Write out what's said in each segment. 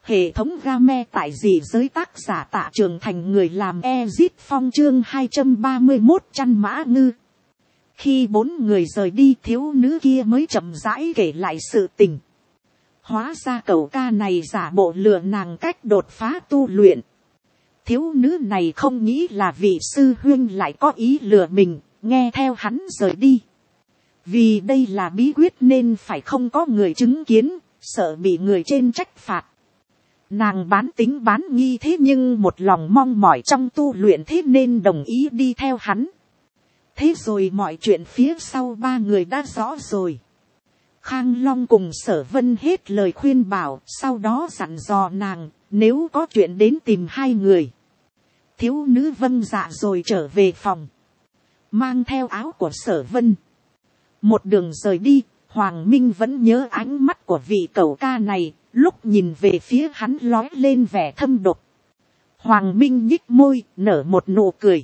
Hệ thống game tại dị giới, tác giả Tạ Trường Thành, người làm Ezit Phong, chương 231 chăn mã ngư. Khi 4 người rời đi, thiếu nữ kia mới chậm rãi kể lại sự tình. Hóa ra cậu ca này giả bộ lừa nàng cách đột phá tu luyện. Thiếu nữ này không nghĩ là vị sư huynh lại có ý lừa mình, nghe theo hắn rời đi. Vì đây là bí quyết nên phải không có người chứng kiến, sợ bị người trên trách phạt. Nàng bán tính bán nghi thế nhưng một lòng mong mỏi trong tu luyện, thế nên đồng ý đi theo hắn. Thế rồi mọi chuyện phía sau 3 người đã rõ rồi. Khang Long cùng Sở Vân hết lời khuyên bảo, sau đó dặn dò nàng, nếu có chuyện đến tìm 2 người. Thiếu nữ vâng dạ rồi trở về phòng, mang theo áo của Sở Vân. Một đường rời đi, Hoàng Minh vẫn nhớ ánh mắt của vị cẩu ca này, lúc nhìn về phía hắn lói lên vẻ thâm độc. Hoàng Minh nhích môi, nở một nụ cười.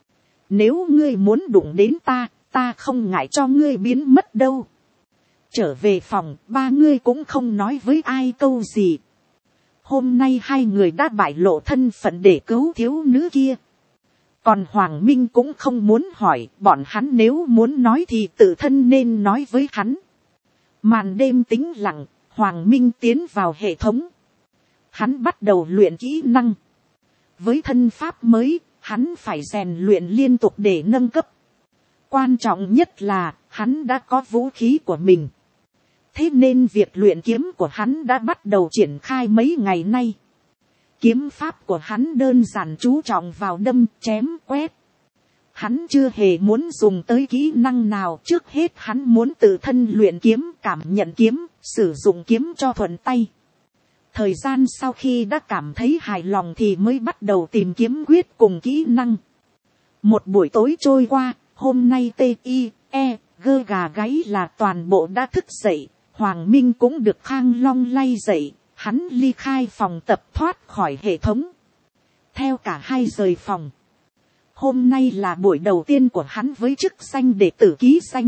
Nếu ngươi muốn đụng đến ta, ta không ngại cho ngươi biến mất đâu. Trở về phòng, 3 người cũng không nói với ai câu gì. Hôm nay 2 người đã bại lộ thân phận để cứu thiếu nữ kia. Còn Hoàng Minh cũng không muốn hỏi, bọn hắn nếu muốn nói thì tự thân nên nói với hắn. Màn đêm tĩnh lặng, Hoàng Minh tiến vào hệ thống. Hắn bắt đầu luyện kỹ năng. Với thân pháp mới, hắn phải rèn luyện liên tục để nâng cấp. Quan trọng nhất là, hắn đã có vũ khí của mình. Thế nên việc luyện kiếm của hắn đã bắt đầu triển khai mấy ngày nay. Kiếm pháp của hắn đơn giản chú trọng vào đâm, chém, quét. Hắn chưa hề muốn dùng tới kỹ năng nào, trước hết hắn muốn tự thân luyện kiếm, cảm nhận kiếm, sử dụng kiếm cho thuận tay. Thời gian sau khi đã cảm thấy hài lòng thì mới bắt đầu tìm kiếm quyết cùng kỹ năng. Một buổi tối trôi qua, hôm nay T.I.E. gơ gà gáy là toàn bộ đã thức dậy. Hoàng Minh cũng được Khang Long lay dậy, hắn ly khai phòng tập thoát khỏi hệ thống. Theo cả 2 rời phòng. Hôm nay là buổi đầu tiên của hắn với chức danh đệ tử ký danh.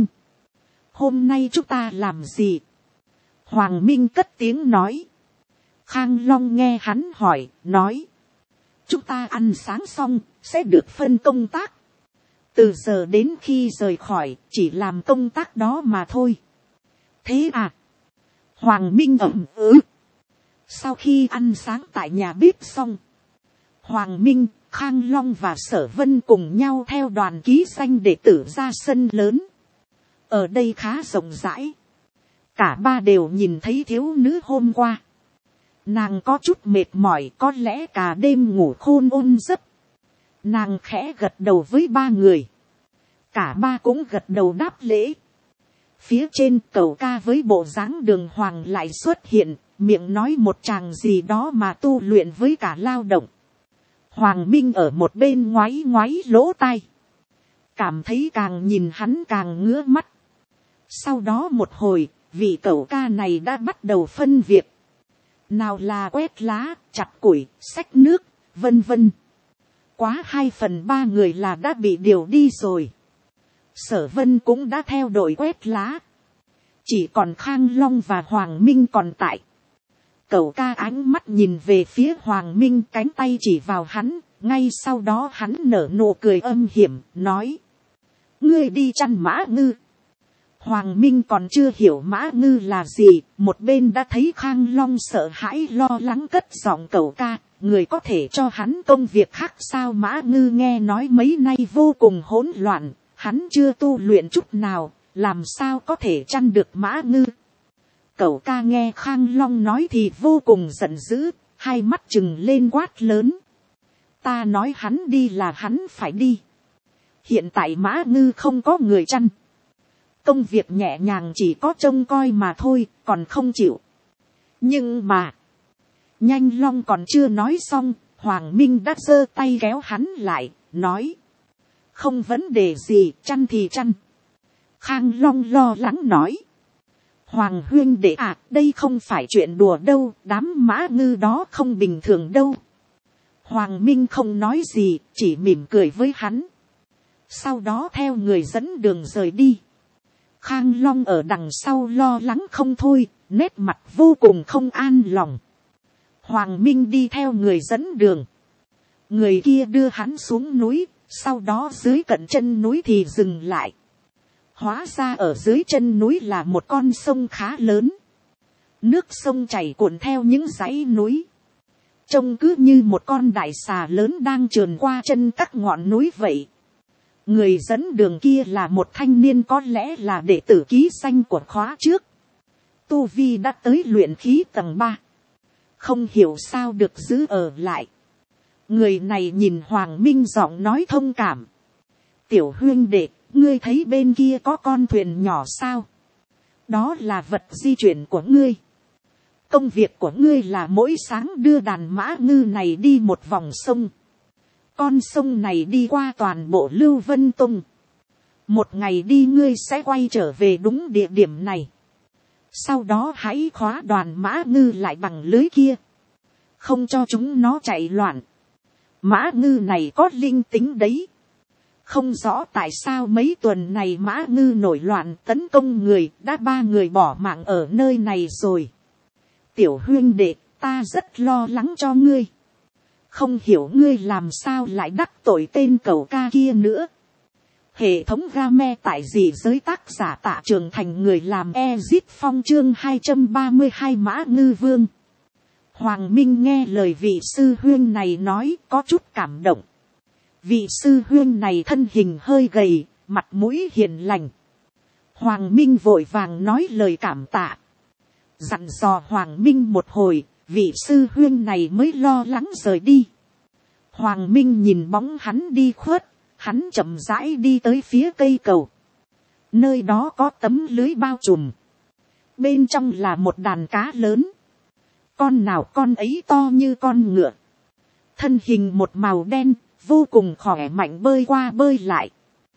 Hôm nay chúng ta làm gì? Hoàng Minh cất tiếng nói. Khang Long nghe hắn hỏi, nói. Chúng ta ăn sáng xong, sẽ được phân công tác. Từ giờ đến khi rời khỏi, chỉ làm công tác đó mà thôi. Thế à? Hoàng Minh ậm ừ. Sau khi ăn sáng tại nhà bếp xong, Hoàng Minh, Khang Long và Sở Vân cùng nhau theo đoàn ký danh đệ tử ra sân lớn. Ở đây khá rộng rãi. Cả 3 đều nhìn thấy thiếu nữ hôm qua. Nàng có chút mệt mỏi, có lẽ cả đêm ngủ khôn ôn giấc. Nàng khẽ gật đầu với 3 người. Cả 3 cũng gật đầu đáp lễ. Phía trên cẩu ca với bộ dáng đường hoàng lại xuất hiện, miệng nói một tràng gì đó mà tu luyện với cả lao động. Hoàng Minh ở một bên ngoáy ngoáy lỗ tai. Cảm thấy càng nhìn hắn càng ngứa mắt. Sau đó một hồi, vị cẩu ca này đã bắt đầu phân việc. Nào là quét lá, chặt củi, xách nước, vân vân. Quá 2/3 người là đã bị điều đi rồi. Sở Vân cũng đã theo đội quét lá. Chỉ còn Khang Long và Hoàng Minh còn tại. Cẩu ca ánh mắt nhìn về phía Hoàng Minh, cánh tay chỉ vào hắn. Ngay sau đó hắn nở nụ cười âm hiểm, nói. Ngươi đi chăn mã ngư. Hoàng Minh còn chưa hiểu mã ngư là gì. Một bên đã thấy Khang Long sợ hãi lo lắng cất giọng cẩu ca. Người có thể cho hắn công việc khác sao? Mã ngư nghe nói mấy nay vô cùng hỗn loạn. Hắn chưa tu luyện chút nào, làm sao có thể chăn được mã ngư. Cẩu ca nghe Khang Long nói thì vô cùng giận dữ, 2 mắt trừng lên quát lớn. Ta nói hắn đi là hắn phải đi. Hiện tại mã ngư không có người chăn. Công việc nhẹ nhàng chỉ có trông coi mà thôi, còn không chịu. Nhưng mà, Nhanh Long còn chưa nói xong, Hoàng Minh đã giơ tay kéo hắn lại, nói. Không vấn đề gì, chăn thì chăn. Khang Long lo lắng nói. Hoàng huynh đệ à, đây không phải chuyện đùa đâu, đám mã ngư đó không bình thường đâu. Hoàng Minh không nói gì, chỉ mỉm cười với hắn. Sau đó theo người dẫn đường rời đi. Khang Long ở đằng sau lo lắng không thôi, nét mặt vô cùng không an lòng. Hoàng Minh đi theo người dẫn đường. Người kia đưa hắn xuống núi, sau đó dưới cận chân núi thì dừng lại. Hóa ra ở dưới chân núi là một con sông khá lớn. Nước sông chảy cuộn theo những dãy núi. Trông cứ như một con đại xà lớn đang trườn qua chân các ngọn núi vậy. Người dẫn đường kia là một thanh niên, có lẽ là đệ tử ký danh của khóa trước. Tu vi đã tới luyện khí tầng 3. Không hiểu sao được giữ ở lại. Người này nhìn Hoàng Minh giọng nói thông cảm. Tiểu huynh đệ, ngươi thấy bên kia có con thuyền nhỏ sao? Đó là vật di chuyển của ngươi. Công việc của ngươi là mỗi sáng đưa đàn mã ngư này đi một vòng sông. Con sông này đi qua toàn bộ Lưu Vân Tông. Một ngày đi ngươi sẽ quay trở về đúng địa điểm này. Sau đó hãy khóa đoàn mã ngư lại bằng lưới kia. Không cho chúng nó chạy loạn. Mã ngư này có linh tính đấy. Không rõ tại sao mấy tuần này mã ngư nổi loạn tấn công người, đã 3 người bỏ mạng ở nơi này rồi. Tiểu huynh đệ, ta rất lo lắng cho ngươi. Không hiểu ngươi làm sao lại đắc tội tên cẩu ca kia nữa. Hệ thống game tại dị giới, tác giả Tạ Trường Thành, người làm Ezit Phong, chương 232 Mã Ngư Vương. Hoàng Minh nghe lời vị sư huynh này nói có chút cảm động. Vị sư huynh này thân hình hơi gầy, mặt mũi hiền lành. Hoàng Minh vội vàng nói lời cảm tạ. Dặn dò Hoàng Minh một hồi, vị sư huynh này mới lo lắng rời đi. Hoàng Minh nhìn bóng hắn đi khuất, hắn chậm rãi đi tới phía cây cầu. Nơi đó có tấm lưới bao trùm. Bên trong là một đàn cá lớn. Con nào con ấy to như con ngựa. Thân hình một màu đen, vô cùng khỏe mạnh bơi qua bơi lại.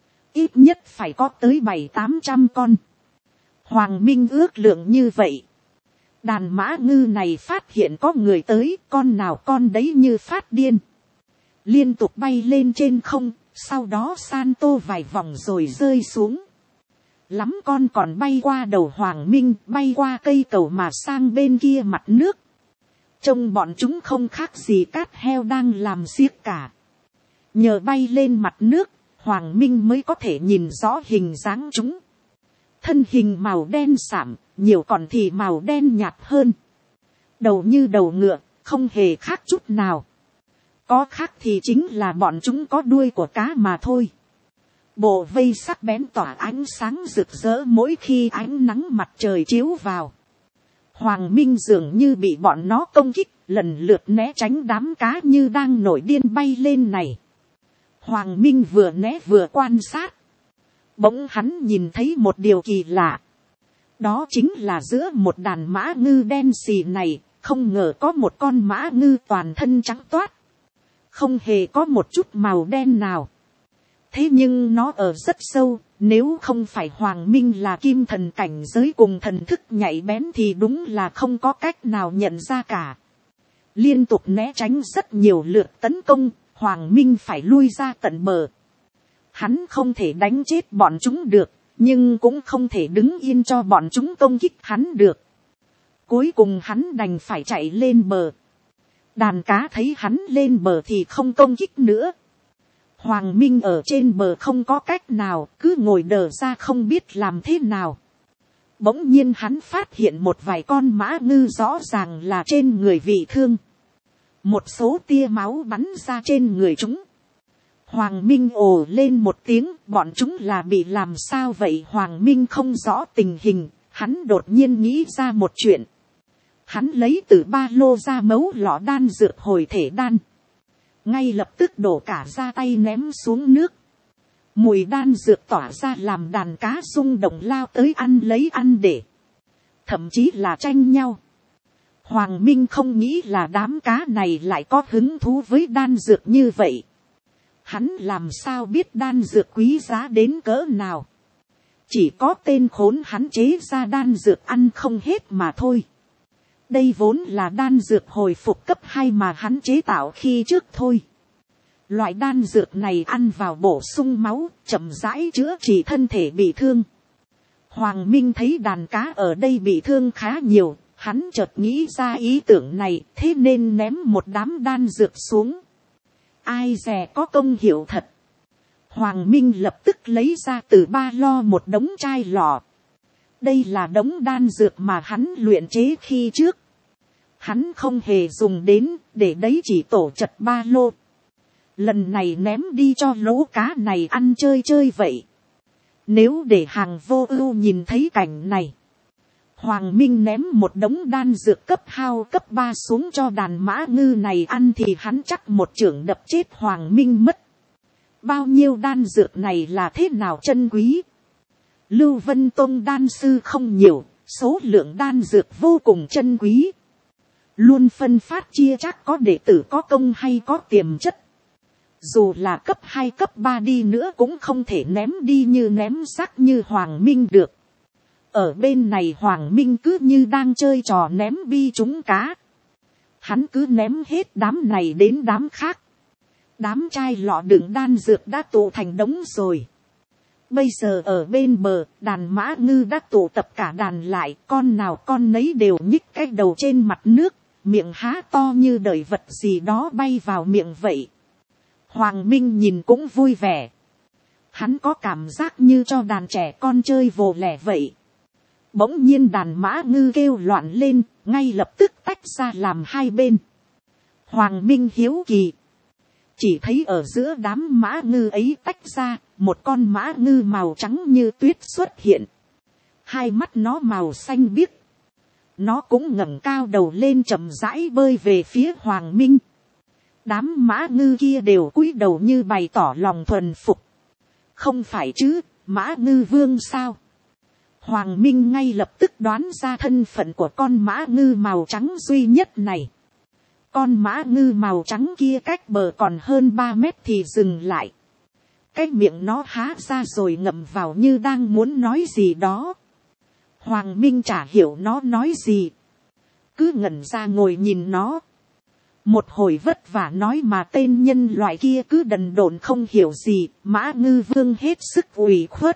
Ít nhất phải có tới 700-800 con. Hoàng Minh ước lượng như vậy. Đàn mã ngư này phát hiện có người tới, con nào con đấy như phát điên. Liên tục bay lên trên không, sau đó san tô vài vòng rồi rơi xuống. Lắm con còn bay qua đầu Hoàng Minh, bay qua cây cầu mà sang bên kia mặt nước. Trông bọn chúng không khác gì cát heo đang làm xiếc cả. Nhờ bay lên mặt nước, Hoàng Minh mới có thể nhìn rõ hình dáng chúng. Thân hình màu đen sạm, nhiều còn thì màu đen nhạt hơn. Đầu như đầu ngựa, không hề khác chút nào. Có khác thì chính là bọn chúng có đuôi của cá mà thôi. Bộ vây sắc bén tỏa ánh sáng rực rỡ mỗi khi ánh nắng mặt trời chiếu vào. Hoàng Minh dường như bị bọn nó công kích, lần lượt né tránh đám cá như đang nổi điên bay lên này. Hoàng Minh vừa né vừa quan sát. Bỗng hắn nhìn thấy một điều kỳ lạ. Đó chính là giữa một đàn mã ngư đen xì này, không ngờ có một con mã ngư toàn thân trắng toát. Không hề có một chút màu đen nào. Thế nhưng nó ở rất sâu, nếu không phải Hoàng Minh là kim thần cảnh giới cùng thần thức nhạy bén thì đúng là không có cách nào nhận ra cả. Liên tục né tránh rất nhiều lượt tấn công, Hoàng Minh phải lui ra tận bờ. Hắn không thể đánh chết bọn chúng được, nhưng cũng không thể đứng yên cho bọn chúng công kích hắn được. Cuối cùng hắn đành phải chạy lên bờ. Đàn cá thấy hắn lên bờ thì không công kích nữa. Hoàng Minh ở trên bờ không có cách nào, cứ ngồi đờ ra không biết làm thế nào. Bỗng nhiên hắn phát hiện một vài con mã ngư rõ ràng là trên người bị thương. Một số tia máu bắn ra trên người chúng. Hoàng Minh ồ lên một tiếng, bọn chúng là bị làm sao vậy? Hoàng Minh không rõ tình hình, hắn đột nhiên nghĩ ra một chuyện. Hắn lấy từ ba lô ra mấu lọ đan dược hồi thể đan. Ngay lập tức đổ cả ra tay ném xuống nước. Mùi đan dược tỏa ra làm đàn cá rung động lao tới ăn lấy ăn để. Thậm chí là tranh nhau. Hoàng Minh không nghĩ là đám cá này lại có hứng thú với đan dược như vậy. Hắn làm sao biết đan dược quý giá đến cỡ nào. Chỉ có tên khốn hắn chế ra đan dược ăn không hết mà thôi. Đây vốn là đan dược hồi phục cấp 2 mà hắn chế tạo khi trước thôi. Loại đan dược này ăn vào bổ sung máu, chậm rãi chữa trị thân thể bị thương. Hoàng Minh thấy đàn cá ở đây bị thương khá nhiều, Hắn chợt nghĩ ra ý tưởng này, thế nên ném một đám đan dược xuống. Ai dè có công hiệu thật. Hoàng Minh lập tức lấy ra từ ba lo một đống chai lọ. Đây là đống đan dược mà hắn luyện chế khi trước. Hắn không hề dùng đến, để đấy chỉ tổ chật ba lô. Lần này ném đi cho lỗ cá này ăn chơi chơi vậy. Nếu để Hàng Vô Ưu nhìn thấy cảnh này, Hoàng Minh ném một đống đan dược cấp hao cấp 3 xuống cho đàn mã ngư này ăn thì hắn chắc một chưởng đập chết Hoàng Minh mất. Bao nhiêu đan dược này là thế nào chân quý. Lưu Vân Tông đan sư không nhiều, số lượng đan dược vô cùng chân quý. Luôn phân phát chia chắc có đệ tử có công hay có tiềm chất. Dù là cấp 2 cấp 3 đi nữa cũng không thể ném đi như ném xác như Hoàng Minh được. Ở bên này Hoàng Minh cứ như đang chơi trò ném bi trúng cá. Hắn cứ ném hết đám này đến đám khác. Đám chai lọ đựng đan dược đã tụ thành đống rồi. Bây giờ ở bên bờ, đàn mã ngư đã tụ tập cả đàn lại, con nào con nấy đều nhích cái đầu trên mặt nước, miệng há to như đợi vật gì đó bay vào miệng vậy. Hoàng Minh nhìn cũng vui vẻ. Hắn có cảm giác như cho đàn trẻ con chơi vồ lẻ vậy. Bỗng nhiên đàn mã ngư kêu loạn lên, ngay lập tức tách ra làm hai bên. Hoàng Minh hiếu kỳ. Chỉ thấy ở giữa đám mã ngư ấy tách ra, một con mã ngư màu trắng như tuyết xuất hiện. Hai mắt nó màu xanh biếc. Nó cũng ngẩng cao đầu lên chậm rãi bơi về phía Hoàng Minh. Đám mã ngư kia đều cúi đầu như bày tỏ lòng thuần phục. Không phải chứ, mã ngư vương sao? Hoàng Minh ngay lập tức đoán ra thân phận của con mã ngư màu trắng duy nhất này. Con mã ngư màu trắng kia cách bờ còn hơn 3 mét thì dừng lại. Cái miệng nó há ra rồi ngậm vào như đang muốn nói gì đó. Hoàng Minh chả hiểu nó nói gì. Cứ ngẩn ra ngồi nhìn nó. Một hồi vất vả nói mà tên nhân loại kia cứ đần độn không hiểu gì. Mã ngư vương hết sức ủy khuất.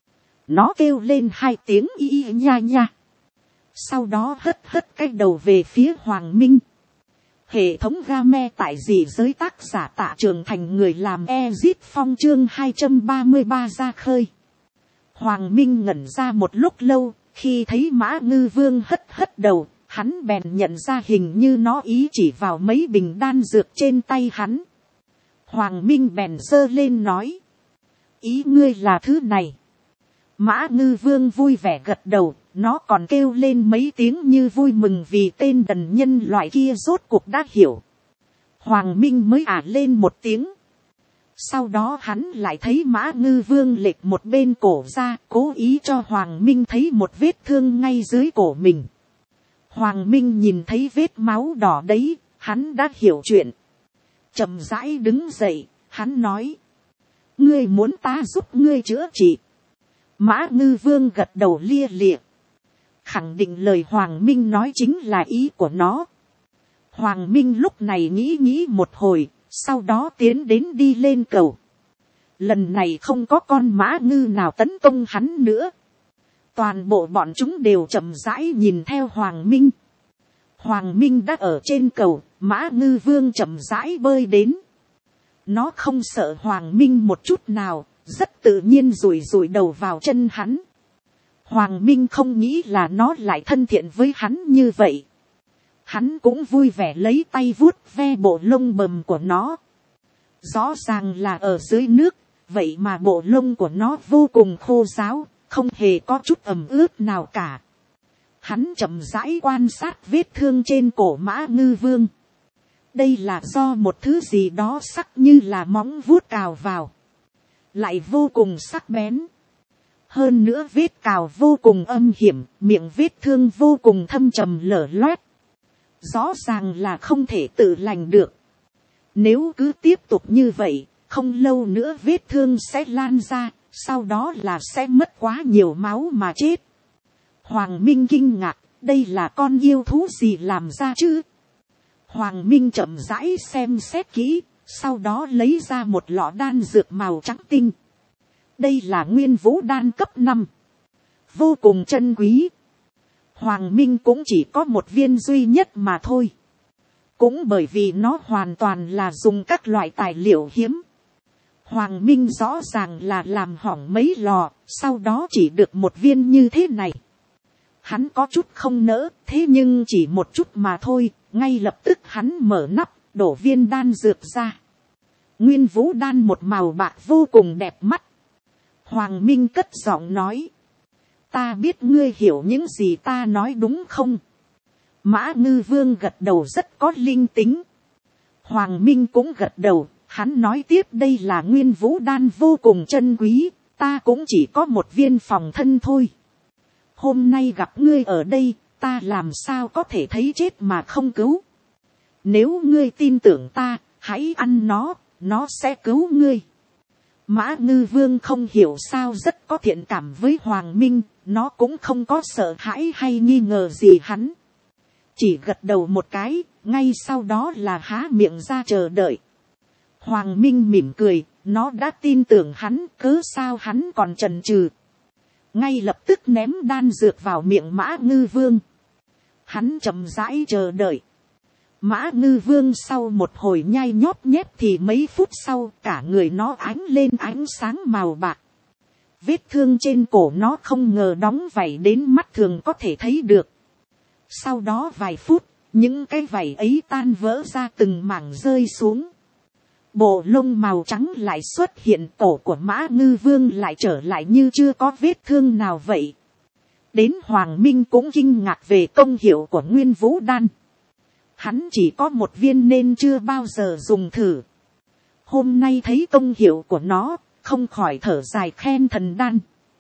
Nó kêu lên 2 tiếng y y nha nha. Sau đó hất hất cái đầu về phía Hoàng Minh. Hệ thống game tại dị giới tác giả Tạ Trường Thành người làm Ezit Phong chương 233 ra khơi. Hoàng Minh ngẩn ra một lúc lâu, khi thấy mã ngư vương hất hất đầu, hắn bèn nhận ra hình như nó ý chỉ vào mấy bình đan dược trên tay hắn. Hoàng Minh bèn giơ lên nói. Ý ngươi là thứ này. Mã ngư vương vui vẻ gật đầu, nó còn kêu lên mấy tiếng như vui mừng vì tên đần nhân loại kia rốt cuộc đã hiểu. Hoàng Minh mới lên một tiếng. Sau đó hắn lại thấy mã ngư vương lệch một bên cổ ra, cố ý cho Hoàng Minh thấy một vết thương ngay dưới cổ mình. Hoàng Minh nhìn thấy vết máu đỏ đấy, hắn đã hiểu chuyện. Chậm rãi đứng dậy, hắn nói. Ngươi muốn ta giúp ngươi chữa trị. Mã ngư vương gật đầu lia lịa. Khẳng định lời Hoàng Minh nói chính là ý của nó. Hoàng Minh lúc này nghĩ một hồi, sau đó tiến đến đi lên cầu. Lần này không có con mã ngư nào tấn công hắn nữa. Toàn bộ bọn chúng đều chậm rãi nhìn theo Hoàng Minh. Hoàng Minh đã ở trên cầu, mã ngư vương chậm rãi bơi đến. Nó không sợ Hoàng Minh một chút nào, rất tự nhiên rủi đầu vào chân hắn. Hoàng Minh không nghĩ là nó lại thân thiện với hắn như vậy. Hắn cũng vui vẻ lấy tay vuốt ve bộ lông bầm của nó. Rõ ràng là ở dưới nước, vậy mà bộ lông của nó vô cùng khô ráo, không hề có chút ẩm ướt nào cả. Hắn chậm rãi quan sát vết thương trên cổ mã ngư vương. Đây là do một thứ gì đó sắc như là móng vuốt cào vào. Lại vô cùng sắc bén. Hơn nữa vết cào vô cùng âm hiểm, miệng vết thương vô cùng thâm trầm lở loét. Rõ ràng là không thể tự lành được. Nếu cứ tiếp tục như vậy, không lâu nữa vết thương sẽ lan ra, sau đó là sẽ mất quá nhiều máu mà chết. Hoàng Minh kinh ngạc, đây là con yêu thú gì làm ra chứ? Hoàng Minh chậm rãi xem xét kỹ, sau đó lấy ra một lọ đan dược màu trắng tinh. Đây là nguyên vũ đan cấp 5. Vô cùng chân quý. Hoàng Minh cũng chỉ có một viên duy nhất mà thôi. Cũng bởi vì nó hoàn toàn là dùng các loại tài liệu hiếm. Hoàng Minh rõ ràng là làm hỏng mấy lò, sau đó chỉ được một viên như thế này. Hắn có chút không nỡ, thế nhưng chỉ một chút mà thôi, ngay lập tức hắn mở nắp, đổ viên đan dược ra. Nguyên vũ đan một màu bạc vô cùng đẹp mắt. Hoàng Minh cất giọng nói. Ta biết ngươi hiểu những gì ta nói đúng không? Mã Ngư Vương gật đầu rất có linh tính. Hoàng Minh cũng gật đầu, hắn nói tiếp đây là nguyên vũ đan vô cùng chân quý, ta cũng chỉ có một viên phòng thân thôi. Hôm nay gặp ngươi ở đây, ta làm sao có thể thấy chết mà không cứu. Nếu ngươi tin tưởng ta, hãy ăn nó sẽ cứu ngươi. Mã Ngư Vương không hiểu sao rất có thiện cảm với Hoàng Minh, nó cũng không có sợ hãi hay nghi ngờ gì hắn. Chỉ gật đầu một cái, ngay sau đó là há miệng ra chờ đợi. Hoàng Minh mỉm cười, nó đã tin tưởng hắn, cớ sao hắn còn chần chừ. Ngay lập tức ném đan dược vào miệng Mã Ngư Vương. Hắn chậm rãi chờ đợi. Mã Ngư Vương sau một hồi nhai nhóp nhép thì mấy phút sau cả người nó ánh lên ánh sáng màu bạc. Vết thương trên cổ nó không ngờ đóng vảy đến mắt thường có thể thấy được. Sau đó vài phút, những cái vảy ấy tan vỡ ra từng mảng rơi xuống. Bộ lông màu trắng lại xuất hiện, cổ của Mã Ngư Vương lại trở lại như chưa có vết thương nào vậy. Đến Hoàng Minh cũng kinh ngạc về công hiệu của Nguyên Vũ Đan. Hắn chỉ có một viên nên chưa bao giờ dùng thử. Hôm nay thấy công hiệu của nó, không khỏi thở dài khen thần đan.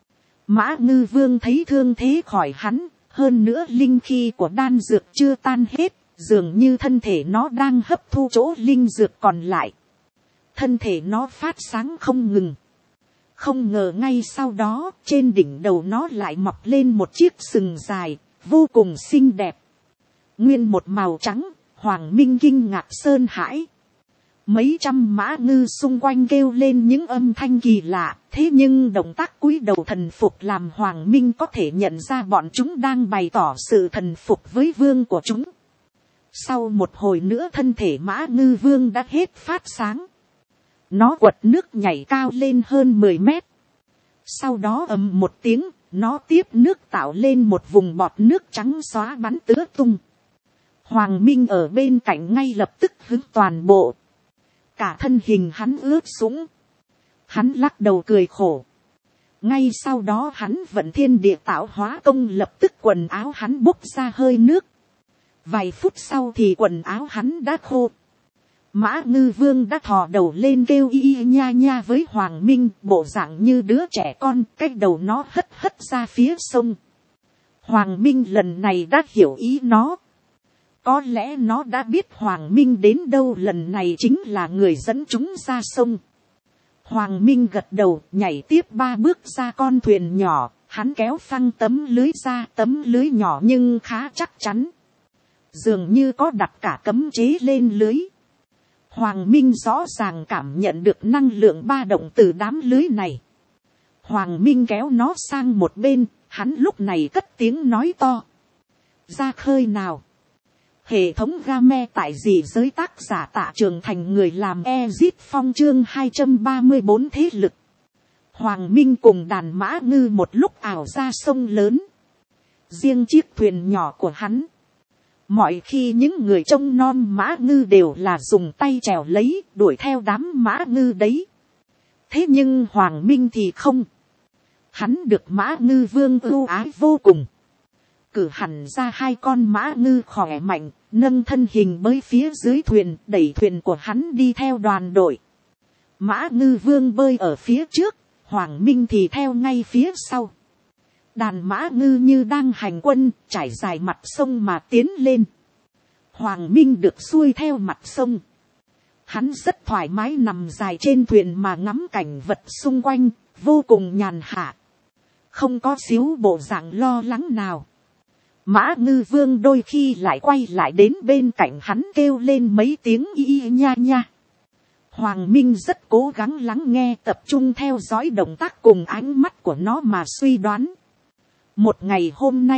Mã Ngư Vương thấy thương thế khỏi hắn, hơn nữa linh khí của đan dược chưa tan hết, dường như thân thể nó đang hấp thu chỗ linh dược còn lại. Thân thể nó phát sáng không ngừng. Không ngờ ngay sau đó, trên đỉnh đầu nó lại mọc lên một chiếc sừng dài, vô cùng xinh đẹp. Nguyên một màu trắng, Hoàng Minh kinh ngạc sơn hãi. Mấy trăm mã ngư xung quanh kêu lên những âm thanh kỳ lạ, thế nhưng động tác cúi đầu thần phục làm Hoàng Minh có thể nhận ra bọn chúng đang bày tỏ sự thần phục với vương của chúng. Sau một hồi nữa thân thể Mã Ngư Vương đã hết phát sáng. Nó quật nước nhảy cao lên hơn 10 mét. Sau đó ầm một tiếng, nó tiếp nước tạo lên một vùng bọt nước trắng xóa bắn tứ tung. Hoàng Minh ở bên cạnh ngay lập tức hứng toàn bộ. Cả thân hình hắn ướt sũng. Hắn lắc đầu cười khổ. Ngay sau đó hắn vận thiên địa tạo hóa công, lập tức quần áo hắn bốc ra hơi nước. Vài phút sau thì quần áo hắn đã khô. Mã Ngư Vương đã thò đầu lên kêu y nha nha với Hoàng Minh, bộ dạng như đứa trẻ con, cái đầu nó hất hất ra phía sông. Hoàng Minh lần này đã hiểu ý nó. Có lẽ nó đã biết Hoàng Minh đến đâu, lần này chính là người dẫn chúng ra sông. Hoàng Minh gật đầu, nhảy tiếp 3 bước ra con thuyền nhỏ, hắn kéo phăng tấm lưới ra, tấm lưới nhỏ nhưng khá chắc chắn. Dường như có đặt cả cấm chế lên lưới. Hoàng Minh rõ ràng cảm nhận được năng lượng ba động từ đám lưới này. Hoàng Minh kéo nó sang một bên, hắn lúc này cất tiếng nói to. Ra khơi nào. Hệ thống game tại gì giới tác giả Tạ Trường Thành, người làm Ezit Phong, chương 234 thế lực. Hoàng Minh cùng đàn mã ngư một lúc ảo ra sông lớn. Riêng chiếc thuyền nhỏ của hắn. Mọi khi những người trông nom mã ngư đều là dùng tay chèo lấy, đuổi theo đám mã ngư đấy. Thế nhưng Hoàng Minh thì không. Hắn được Mã Ngư Vương ưu ái vô cùng. Cử hẳn ra 2 con mã ngư khỏe mạnh, nâng thân hình bơi phía dưới thuyền, đẩy thuyền của hắn đi theo đoàn đội. Mã Ngư Vương bơi ở phía trước, Hoàng Minh thì theo ngay phía sau. Đàn mã ngư như đang hành quân, trải dài mặt sông mà tiến lên. Hoàng Minh được xuôi theo mặt sông. Hắn rất thoải mái nằm dài trên thuyền mà ngắm cảnh vật xung quanh, vô cùng nhàn hạ. Không có xíu bộ dạng lo lắng nào. Mã Ngư Vương đôi khi lại quay lại đến bên cạnh hắn kêu lên mấy tiếng y nha nha. Hoàng Minh rất cố gắng lắng nghe, tập trung theo dõi động tác cùng ánh mắt của nó mà suy đoán. Một ngày hôm nay,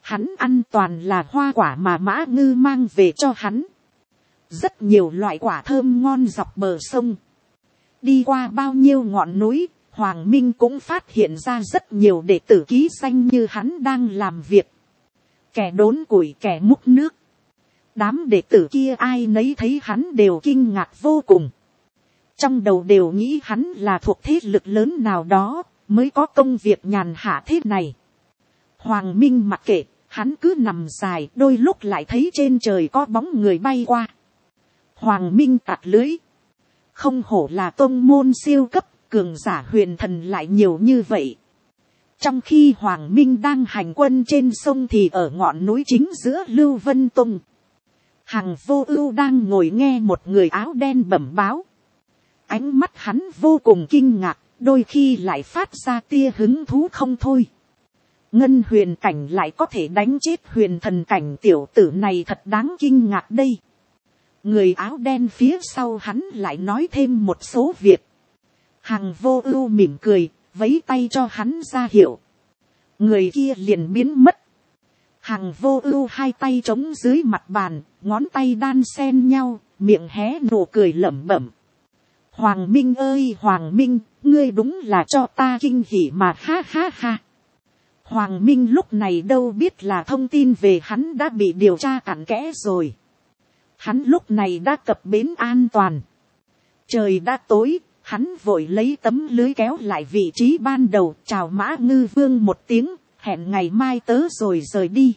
Hắn ăn toàn là hoa quả mà Mã Ngư mang về cho hắn. Rất nhiều loại quả thơm ngon dọc bờ sông. Đi qua bao nhiêu ngọn núi, Hoàng Minh cũng phát hiện ra rất nhiều đệ tử ký danh như hắn đang làm việc. Kẻ đốn củi, kẻ múc nước. Đám đệ tử kia ai nấy thấy hắn đều kinh ngạc vô cùng. Trong đầu đều nghĩ hắn là thuộc thế lực lớn nào đó, mới có công việc nhàn hạ thế này. Hoàng Minh mặc kệ, hắn cứ nằm dài, đôi lúc lại thấy trên trời có bóng người bay qua. Hoàng Minh tạt lưới. Không hổ là tông môn siêu cấp, cường giả huyền thần lại nhiều như vậy. Trong khi Hoàng Minh đang hành quân trên sông thì ở ngọn núi chính giữa Lưu Vân Tông, Hằng Vô Ưu đang ngồi nghe một người áo đen bẩm báo. Ánh mắt hắn vô cùng kinh ngạc, đôi khi lại phát ra tia hứng thú không thôi. Ngân huyền cảnh lại có thể đánh chết huyền thần cảnh, tiểu tử này thật đáng kinh ngạc đây. Người áo đen phía sau hắn lại nói thêm một số việc. Hằng Vô Ưu mỉm cười, vẫy tay cho hắn ra hiệu. Người kia liền biến mất. Hằng Vô Ưu hai tay chống dưới mặt bàn, ngón tay đan xen nhau, miệng hé nụ cười lẩm bẩm. Hoàng Minh ơi Hoàng Minh, ngươi đúng là cho ta kinh hỉ mà, ha ha ha. Hoàng Minh lúc này đâu biết là thông tin về hắn đã bị điều tra cặn kẽ rồi. Hắn lúc này đã cập bến an toàn. Trời đã tối, hắn vội lấy tấm lưới kéo lại vị trí ban đầu, chào Mã Ngư Vương một tiếng, hẹn ngày mai tớ rồi rời đi.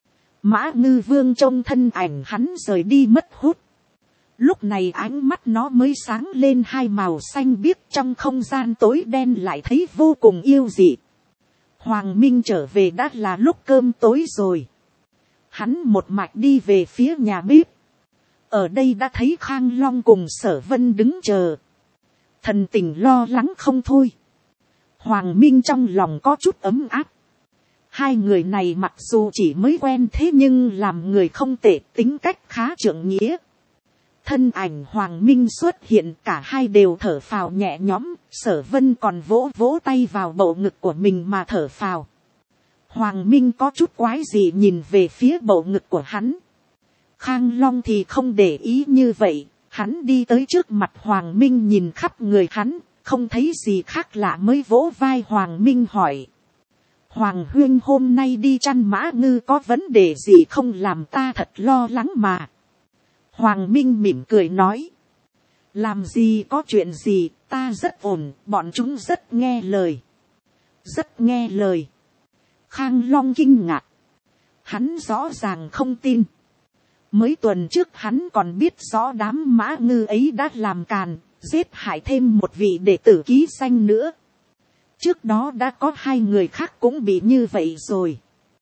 Mã Ngư Vương trông thân ảnh hắn rời đi mất hút. Lúc này ánh mắt nó mới sáng lên hai màu xanh biếc, trong không gian tối đen lại thấy vô cùng yêu dị. Hoàng Minh trở về đã là lúc cơm tối rồi. Hắn một mạch đi về phía nhà bếp. Ở đây đã thấy Khang Long cùng Sở Vân đứng chờ. Thần tình lo lắng không thôi. Hoàng Minh trong lòng có chút ấm áp. Hai người này mặc dù chỉ mới quen thế nhưng làm người không tệ, tính cách khá trượng nghĩa. Thân ảnh Hoàng Minh xuất hiện, cả hai đều thở phào nhẹ nhõm, Sở Vân còn vỗ vỗ tay vào bầu ngực của mình mà thở phào. Hoàng Minh có chút quái dị nhìn về phía bầu ngực của hắn. Khang Long thì không để ý như vậy, hắn đi tới trước mặt Hoàng Minh nhìn khắp người hắn, không thấy gì khác lạ mới vỗ vai Hoàng Minh hỏi. Hoàng huynh hôm nay đi chăn Mã Ngư có vấn đề gì không, làm ta thật lo lắng mà. Hoàng Minh mỉm cười nói. Làm gì có chuyện gì, ta rất ổn, bọn chúng rất nghe lời. Rất nghe lời. Khang Long kinh ngạc. Hắn rõ ràng không tin. Mới tuần trước hắn còn biết rõ đám Mã Ngư ấy đã làm càn, giết hại thêm một vị đệ tử ký danh nữa. Trước đó đã có hai người khác cũng bị như vậy rồi.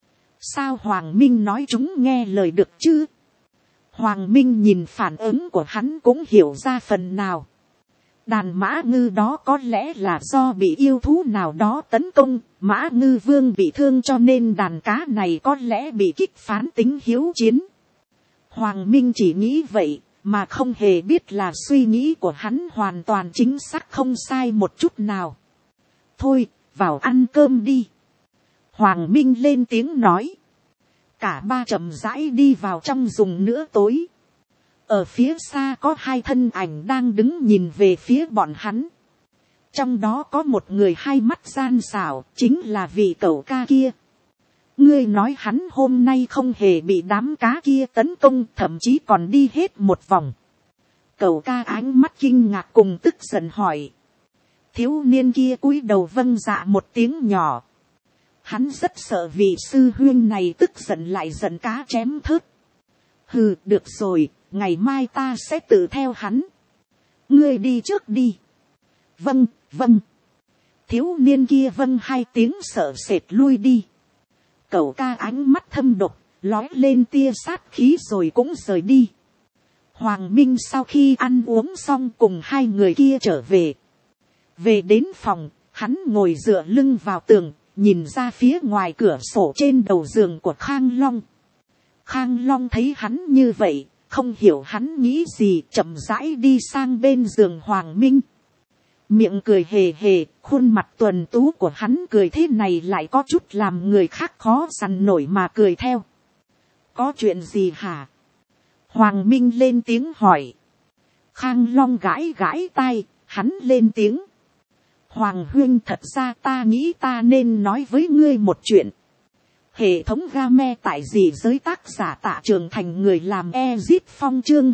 Sao Hoàng Minh nói chúng nghe lời được chứ? Hoàng Minh nhìn phản ứng của hắn cũng hiểu ra phần nào. Đàn Mã Ngư đó có lẽ là do bị yêu thú nào đó tấn công, Mã Ngư Vương bị thương cho nên đàn cá này có lẽ bị kích phán tính hiếu chiến. Hoàng Minh chỉ nghĩ vậy, mà không hề biết là suy nghĩ của hắn hoàn toàn chính xác, không sai một chút nào. Thôi, vào ăn cơm đi. Hoàng Minh lên tiếng nói. Cả ba chậm rãi đi vào trong dùng nữa tối. Ở phía xa có hai thân ảnh đang đứng nhìn về phía bọn hắn. Trong đó có một người hai mắt gian xảo, chính là vị cẩu ca kia. Ngươi nói hắn hôm nay không hề bị đám cá kia tấn công, thậm chí còn đi hết một vòng. Cẩu ca ánh mắt kinh ngạc cùng tức giận hỏi. Thiếu niên kia cúi đầu vâng dạ một tiếng nhỏ. Hắn rất sợ vị sư huynh này tức giận lại giận cá chém thớt. Hừ, được rồi, ngày mai ta sẽ tự theo hắn. Ngươi đi trước đi. Vâng, vâng. Thiếu niên kia vâng hai tiếng sợ sệt lui đi. Cẩu ca ánh mắt thâm độc, lói lên tia sát khí rồi cũng rời đi. Hoàng Minh sau khi ăn uống xong cùng hai người kia trở về. Về đến phòng, hắn ngồi dựa lưng vào tường, nhìn ra phía ngoài cửa sổ trên đầu giường của Khang Long. Khang Long thấy hắn như vậy, không hiểu hắn nghĩ gì, chậm rãi đi sang bên giường Hoàng Minh. miệng cười hề hề, khuôn mặt tuần tú của hắn cười thế này lại có chút làm người khác khó dằn nổi mà cười theo. Có chuyện gì hả? Hoàng Minh lên tiếng hỏi. Khang Long gãi gãi tai, hắn lên tiếng. Hoàng huynh, thật ra ta nghĩ ta nên nói với ngươi một chuyện. Hệ thống game tại dị giới tác giả Tạ Trường Thành người làm Ezit Phong chương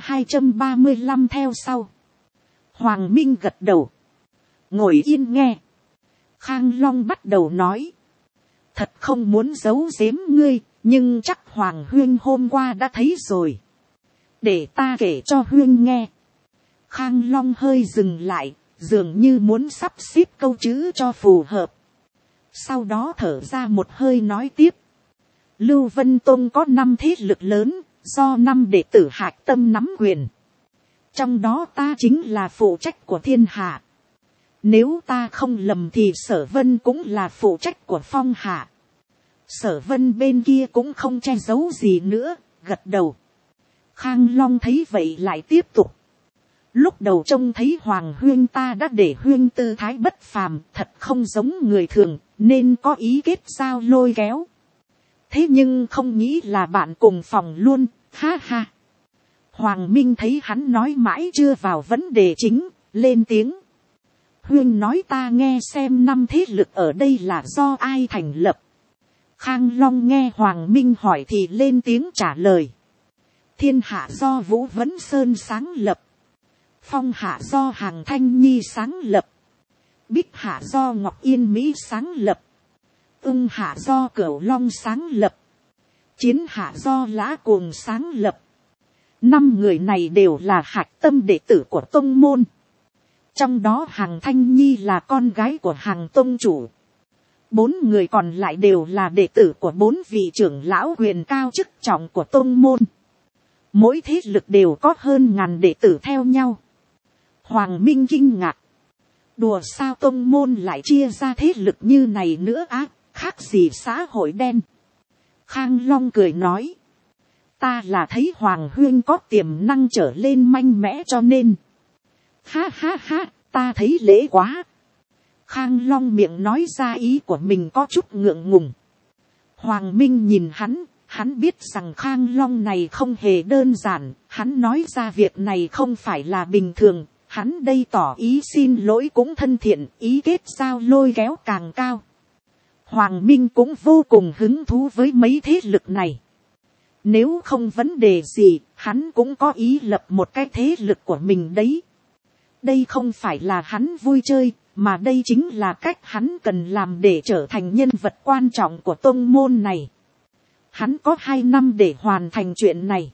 235 theo sau. Hoàng Minh gật đầu. Ngồi yên nghe. Khang Long bắt đầu nói. Thật không muốn giấu giếm ngươi, nhưng chắc Hoàng huynh hôm qua đã thấy rồi. Để ta kể cho huynh nghe. Khang Long hơi dừng lại, dường như muốn sắp xếp câu chữ cho phù hợp. Sau đó thở ra một hơi nói tiếp. Lưu Vân Tông có 5 thế lực lớn, do 5 đệ tử Hạc Tâm nắm quyền. Trong đó ta chính là phụ trách của thiên hạ. Nếu ta không lầm thì Sở Vân cũng là phụ trách của Phong Hạ. Sở Vân bên kia cũng không che giấu gì nữa, gật đầu. Khang Long thấy vậy lại tiếp tục. Lúc đầu trông thấy Hoàng huynh ta đã để huynh tư thái bất phàm, thật không giống người thường, nên có ý kết giao lôi kéo. Thế nhưng không nghĩ là bạn cùng phòng luôn, ha ha. Hoàng Minh thấy hắn nói mãi chưa vào vấn đề chính, lên tiếng. Huynh nói ta nghe xem 5 thế lực ở đây là do ai thành lập. Khang Long nghe Hoàng Minh hỏi thì lên tiếng trả lời. Thiên Hạ do Vũ Vấn Sơn sáng lập. Phong Hạ do Hàng Thanh Nhi sáng lập. Bích Hạ do Ngọc Yên Mỹ sáng lập. Ưng Hạ do Cửu Long sáng lập. Chiến Hạ do Lã Cuồng sáng lập. 5 người này đều là hạch tâm đệ tử của tông môn. Trong đó Hàng Thanh Nhi là con gái của Hàng tông chủ. 4 người còn lại đều là đệ tử của 4 vị trưởng lão quyền cao chức trọng của tông môn. Mỗi thế lực đều có hơn 1000 đệ tử theo nhau. Hoàng Minh kinh ngạc. Đùa sao tông môn lại chia ra thế lực như này nữa á, khác gì xã hội đen. Khang Long cười nói. Ta là thấy Hoàng huynh có tiềm năng trở lên mạnh mẽ cho nên. Ha ha ha, ta thấy lễ quá. Khang Long miệng nói ra ý của mình có chút ngượng ngùng. Hoàng Minh nhìn hắn biết rằng Khang Long này không hề đơn giản, hắn nói ra việc này không phải là bình thường, hắn đây tỏ ý xin lỗi cũng thân thiện, ý kết giao lôi kéo càng cao. Hoàng Minh cũng vô cùng hứng thú với mấy thế lực này. Nếu không vấn đề gì, hắn cũng có ý lập một cái thế lực của mình đấy. Đây không phải là hắn vui chơi, mà đây chính là cách hắn cần làm để trở thành nhân vật quan trọng của tông môn này. Hắn có 2 năm để hoàn thành chuyện này.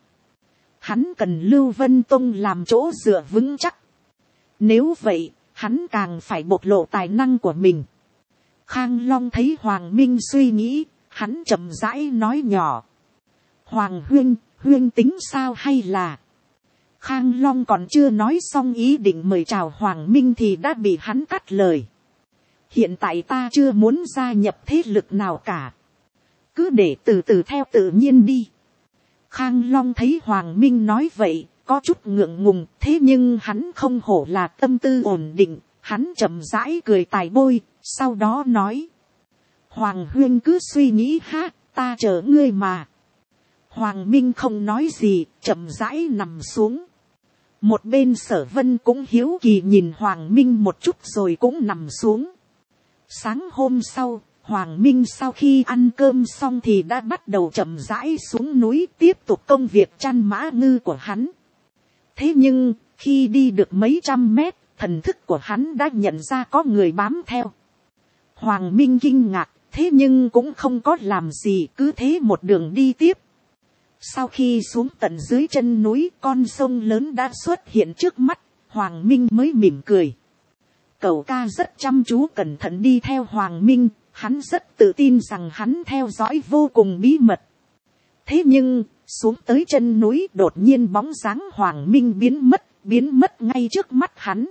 Hắn cần Lưu Vân Tông làm chỗ dựa vững chắc. Nếu vậy, hắn càng phải bộc lộ tài năng của mình. Khang Long thấy Hoàng Minh suy nghĩ, hắn chậm rãi nói nhỏ. Hoàng huynh tính sao hay là... Khang Long còn chưa nói xong ý định mời chào Hoàng Minh thì đã bị hắn cắt lời. Hiện tại ta chưa muốn gia nhập thế lực nào cả. Cứ để từ từ theo tự nhiên đi. Khang Long thấy Hoàng Minh nói vậy, có chút ngượng ngùng, thế nhưng hắn không hổ là tâm tư ổn định, hắn chậm rãi cười tài bôi, sau đó nói. Hoàng huynh cứ suy nghĩ ha, ta chờ ngươi mà. Hoàng Minh không nói gì, chậm rãi nằm xuống. Một bên Sở Vân cũng hiếu kỳ nhìn Hoàng Minh một chút rồi cũng nằm xuống. Sáng hôm sau, Hoàng Minh sau khi ăn cơm xong thì đã bắt đầu chậm rãi xuống núi tiếp tục công việc chăn mã ngư của hắn. Thế nhưng, khi đi được mấy trăm mét, thần thức của hắn đã nhận ra có người bám theo. Hoàng Minh kinh ngạc, thế nhưng cũng không có làm gì, cứ thế một đường đi tiếp. Sau khi xuống tận dưới chân núi, con sông lớn đã xuất hiện trước mắt, Hoàng Minh mới mỉm cười. Cậu ca rất chăm chú cẩn thận đi theo Hoàng Minh, hắn rất tự tin rằng hắn theo dõi vô cùng bí mật. Thế nhưng, xuống tới chân núi đột nhiên bóng dáng Hoàng Minh biến mất ngay trước mắt hắn.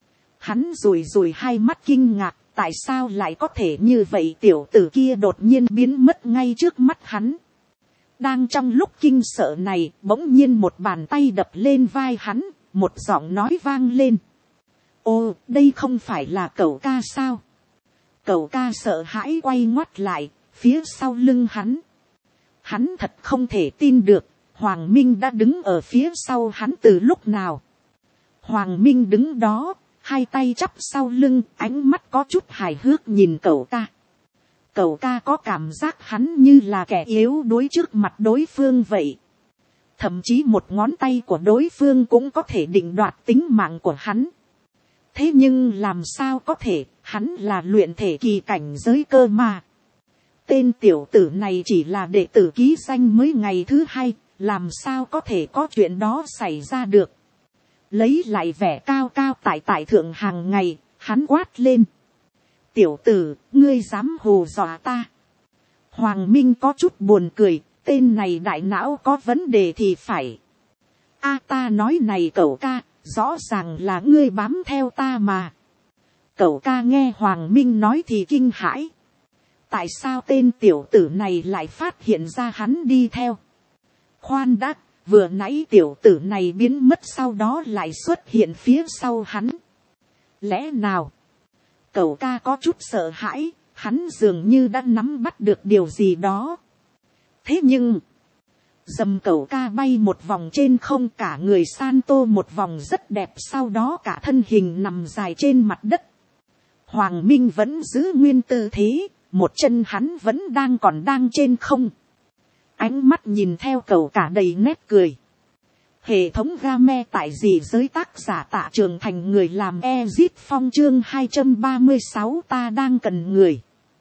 Hắn rủi rủi hai mắt kinh ngạc, tại sao lại có thể như vậy, tiểu tử kia đột nhiên biến mất ngay trước mắt hắn. Đang trong lúc kinh sợ này, bỗng nhiên một bàn tay đập lên vai hắn, một giọng nói vang lên. Ô, đây không phải là cậu ca sao? Cậu ca sợ hãi quay ngoắt lại, phía sau lưng hắn. Hắn thật không thể tin được, Hoàng Minh đã đứng ở phía sau hắn từ lúc nào. Hoàng Minh đứng đó, hai tay chắp sau lưng, ánh mắt có chút hài hước nhìn cậu ca. Cậu ca có cảm giác hắn như là kẻ yếu đuối trước mặt đối phương vậy. Thậm chí một ngón tay của đối phương cũng có thể định đoạt tính mạng của hắn. Thế nhưng làm sao có thể, hắn là luyện thể kỳ cảnh giới cơ mà. Tên tiểu tử này chỉ là đệ tử ký danh mới ngày thứ hai, làm sao có thể có chuyện đó xảy ra được. Lấy lại vẻ cao cao tại thượng hàng ngày, hắn quát lên. Tiểu tử, ngươi dám hù dọa ta. Hoàng Minh có chút buồn cười, tên này đại não có vấn đề thì phải. A ta nói này cậu ca, rõ ràng là ngươi bám theo ta mà. Cậu ca nghe Hoàng Minh nói thì kinh hãi. Tại sao tên tiểu tử này lại phát hiện ra hắn đi theo? Khoan đã, vừa nãy tiểu tử này biến mất sau đó lại xuất hiện phía sau hắn. Lẽ nào? Cậu ca có chút sợ hãi, hắn dường như đã nắm bắt được điều gì đó. Thế nhưng, dầm cậu ca bay một vòng trên không, cả người san tô một vòng rất đẹp, sau đó cả thân hình nằm dài trên mặt đất. Hoàng Minh vẫn giữ nguyên tư thế, một chân hắn vẫn đang trên không. Ánh mắt nhìn theo cậu cả đầy nét cười. Hệ thống game tại dị giới, tác giả Tạ Trường Thành, người làm Ezit Phong, chương 236 ta đang cần người.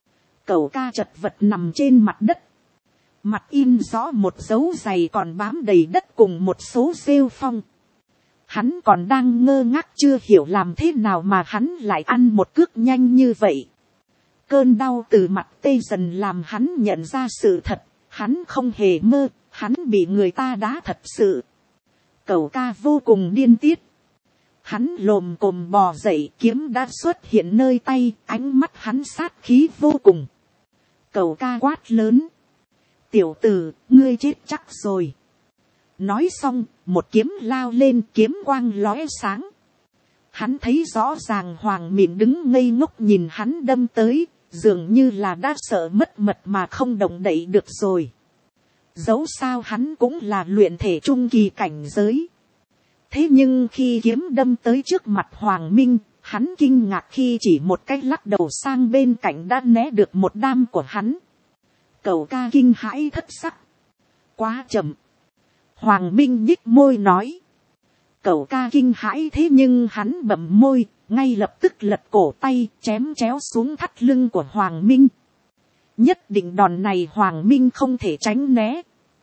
Cậu ca chật vật nằm trên mặt đất. Mặt in rõ một dấu giày còn bám đầy đất cùng một số rêu phong. Hắn còn đang ngơ ngác chưa hiểu làm thế nào mà hắn lại ăn một cước nhanh như vậy. Cơn đau từ mặt tê dần làm hắn nhận ra sự thật. Hắn không hề mơ, hắn bị người ta đá thật sự. Cậu ca vô cùng điên tiết. Hắn lồm cồm bò dậy, kiếm đã xuất hiện nơi tay, ánh mắt hắn sát khí vô cùng. Cậu ca quát lớn. Tiểu tử, ngươi chết chắc rồi. Nói xong, một kiếm lao lên, kiếm quang lóe sáng. Hắn thấy rõ ràng Hoàng Mịn đứng ngây ngốc nhìn hắn đâm tới, dường như là đã sợ mất mật mà không động đậy được rồi. Dẫu sao hắn cũng là luyện thể trung kỳ cảnh giới. Thế nhưng khi kiếm đâm tới trước mặt Hoàng Minh, hắn kinh ngạc khi chỉ một cách lắc đầu sang bên cạnh đã né được một đam của hắn. Cậu ca kinh hãi thất sắc. Quá chậm. Hoàng Minh nhích môi nói. Cậu ca kinh hãi thế nhưng hắn bậm môi, ngay lập tức lật cổ tay chém chéo xuống thắt lưng của Hoàng Minh. Nhất định đòn này Hoàng Minh không thể tránh né.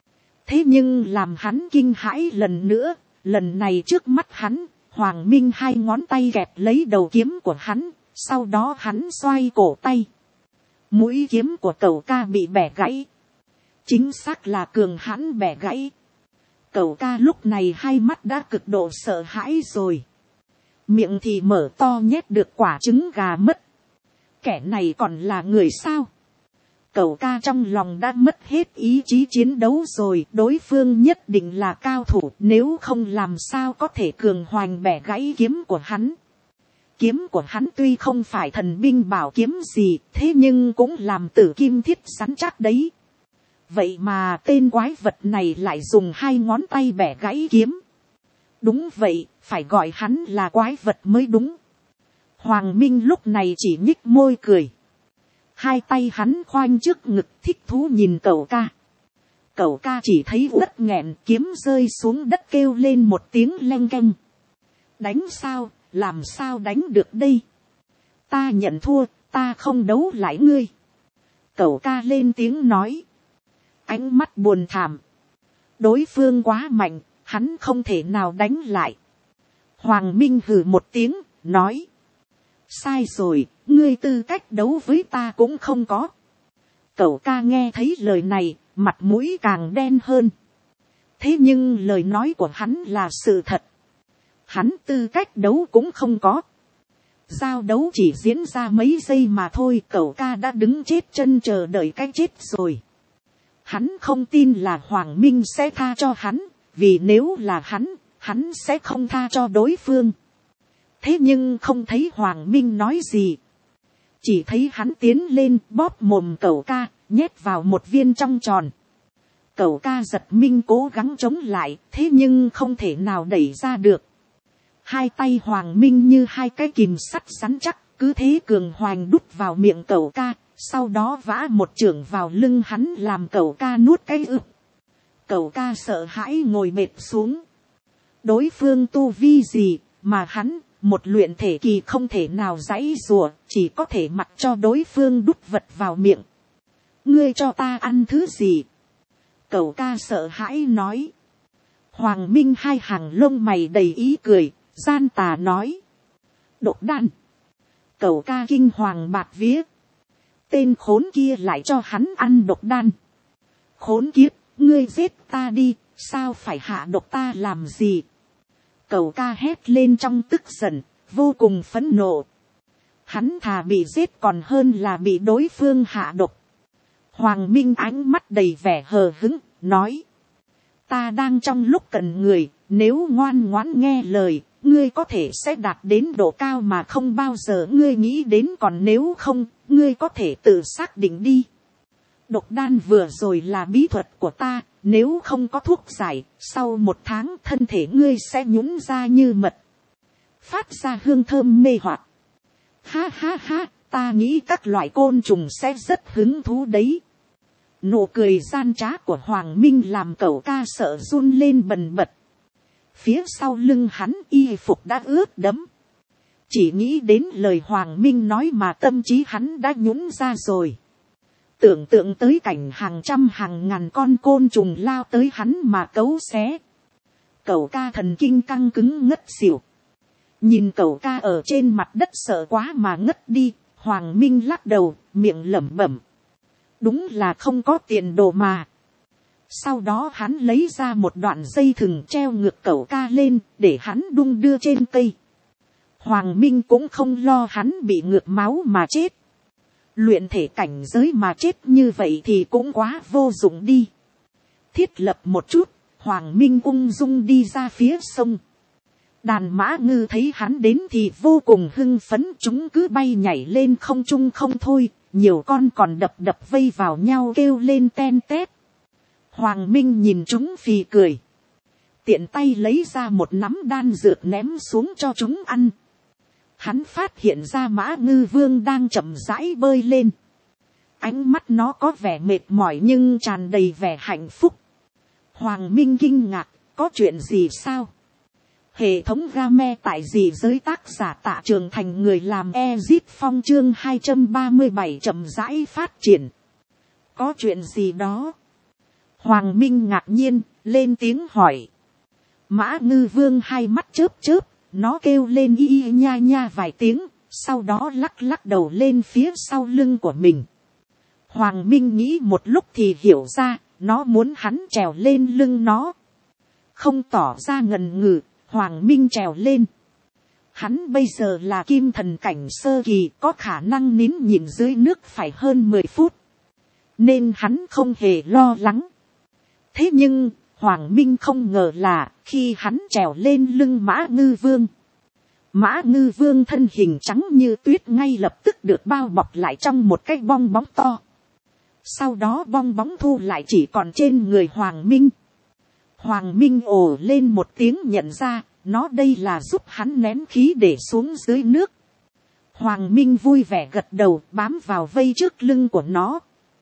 Thế nhưng làm hắn kinh hãi lần nữa, lần này trước mắt hắn, Hoàng Minh hai ngón tay kẹp lấy đầu kiếm của hắn, sau đó hắn xoay cổ tay. Mũi kiếm của cậu ca bị bẻ gãy. Chính xác là cường hãn bẻ gãy. Cậu ca lúc này hai mắt đã cực độ sợ hãi rồi. Miệng thì mở to nhét được quả trứng gà mất. Kẻ này còn là người sao? Cậu ca trong lòng đã mất hết ý chí chiến đấu rồi. Đối phương nhất định là cao thủ, nếu không làm sao có thể cường hoành bẻ gãy kiếm của hắn. Kiếm của hắn tuy không phải thần binh bảo kiếm gì, thế nhưng cũng làm tử kim thiết rắn chắc đấy. Vậy mà tên quái vật này lại dùng hai ngón tay bẻ gãy kiếm. Đúng vậy, phải gọi hắn là quái vật mới đúng. Hoàng Minh lúc này chỉ nhích môi cười. Hai tay hắn khoanh trước ngực thích thú nhìn cậu ca. Cậu ca chỉ thấy đất nghẹn, kiếm rơi xuống đất kêu lên một tiếng leng keng. Đánh sao, làm sao đánh được đây? Ta nhận thua, ta không đấu lại ngươi. Cậu ca lên tiếng nói. Ánh mắt buồn thảm. Đối phương quá mạnh, hắn không thể nào đánh lại. Hoàng Minh hừ một tiếng, nói. Sai rồi, ngươi tư cách đấu với ta cũng không có. Cậu ca nghe thấy lời này, mặt mũi càng đen hơn. Thế nhưng lời nói của hắn là sự thật. Hắn tư cách đấu cũng không có. Giao đấu chỉ diễn ra mấy giây mà thôi, cậu ca đã đứng chết chân chờ đợi cái chết rồi. Hắn không tin là Hoàng Minh sẽ tha cho hắn, vì nếu là hắn sẽ không tha cho đối phương. Thế nhưng không thấy Hoàng Minh nói gì. Chỉ thấy hắn tiến lên bóp mồm cẩu ca, nhét vào một viên trong tròn. Cẩu ca giật mình cố gắng chống lại, thế nhưng không thể nào đẩy ra được. Hai tay Hoàng Minh như hai cái kìm sắt rắn chắc, cứ thế cường hoành đút vào miệng cẩu ca, sau đó vã một chưởng vào lưng hắn làm cẩu ca nuốt cái ực. Cẩu ca sợ hãi ngồi mệt xuống. Đối phương tu vi gì mà hắn, một luyện thể kỳ không thể nào giãy giụa, chỉ có thể mặc cho đối phương đút vật vào miệng. Ngươi cho ta ăn thứ gì? Cẩu ca sợ hãi nói. Hoàng Minh hai hàng lông mày đầy ý cười, gian tà nói. Độc đan. Cẩu ca kinh hoàng bạt vía. Tên khốn kia lại cho hắn ăn độc đan. Khốn kiếp, ngươi giết ta đi, sao phải hạ độc ta làm gì? Cẩu ca hét lên trong tức giận, vô cùng phẫn nộ. Hắn thà bị giết còn hơn là bị đối phương hạ độc. Hoàng Minh ánh mắt đầy vẻ hờ hững, nói. Ta đang trong lúc cần người, nếu ngoan ngoãn nghe lời, ngươi có thể sẽ đạt đến độ cao mà không bao giờ ngươi nghĩ đến, còn nếu không, ngươi có thể tự xác định đi. Độc đan vừa rồi là bí thuật của ta, nếu không có thuốc giải, sau 1 tháng thân thể ngươi sẽ nhũn ra như mật, phát ra hương thơm mê hoặc. Ha ha ha, ta nghĩ các loại côn trùng sẽ rất hứng thú đấy. Nụ cười gian trá của Hoàng Minh làm cẩu ca sợ run lên bần bật. Phía sau lưng hắn y phục đã ướt đẫm. Chỉ nghĩ đến lời Hoàng Minh nói mà tâm trí hắn đã nhũn ra rồi. Tưởng tượng tới cảnh hàng trăm hàng ngàn con côn trùng lao tới hắn mà cấu xé. Cẩu ca thần kinh căng cứng ngất xỉu. Nhìn cẩu ca ở trên mặt đất sợ quá mà ngất đi, Hoàng Minh lắc đầu, miệng lẩm bẩm. Đúng là không có tiền đồ mà. Sau đó hắn lấy ra một đoạn dây thừng treo ngược cẩu ca lên, để hắn đung đưa trên cây. Hoàng Minh cũng không lo hắn bị ngược máu mà chết. Luyện thể cảnh giới mà chết như vậy thì cũng quá vô dụng đi. Thiết lập một chút, Hoàng Minh ung dung đi ra phía sông. Đàn mã ngư thấy hắn đến thì vô cùng hưng phấn, chúng cứ bay nhảy lên không trung không thôi, nhiều con còn đập vây vào nhau kêu lên ten tét. Hoàng Minh nhìn chúng phì cười. Tiện tay lấy ra một nắm đan dược ném xuống cho chúng ăn. Hắn phát hiện ra mã ngư vương đang chậm rãi bơi lên. Ánh mắt nó có vẻ mệt mỏi nhưng tràn đầy vẻ hạnh phúc. Hoàng Minh kinh ngạc, có chuyện gì sao? Hệ thống game tại gì giới tác giả Tạ Trường Thành người làm Ezip Phong chương 237 chậm rãi phát triển. Có chuyện gì đó? Hoàng Minh ngạc nhiên, lên tiếng hỏi. Mã ngư vương hai mắt chớp chớp, nó kêu lên y y nha nha vài tiếng, sau đó lắc đầu lên phía sau lưng của mình. Hoàng Minh nghĩ một lúc thì hiểu ra, nó muốn hắn trèo lên lưng nó. Không tỏ ra ngần ngừ, Hoàng Minh trèo lên. Hắn bây giờ là kim thần cảnh sơ kỳ, có khả năng nín nhịn dưới nước phải hơn 10 phút. Nên hắn không hề lo lắng. Thế nhưng, Hoàng Minh không ngờ là khi hắn trèo lên lưng Mã Ngư Vương. Mã Ngư Vương thân hình trắng như tuyết ngay lập tức được bao bọc lại trong một cái bong bóng to. Sau đó bong bóng thu lại chỉ còn trên người Hoàng Minh. Hoàng Minh ồ lên một tiếng nhận ra, nó đây là giúp hắn nén khí để xuống dưới nước. Hoàng Minh vui vẻ gật đầu bám vào vây trước lưng của nó.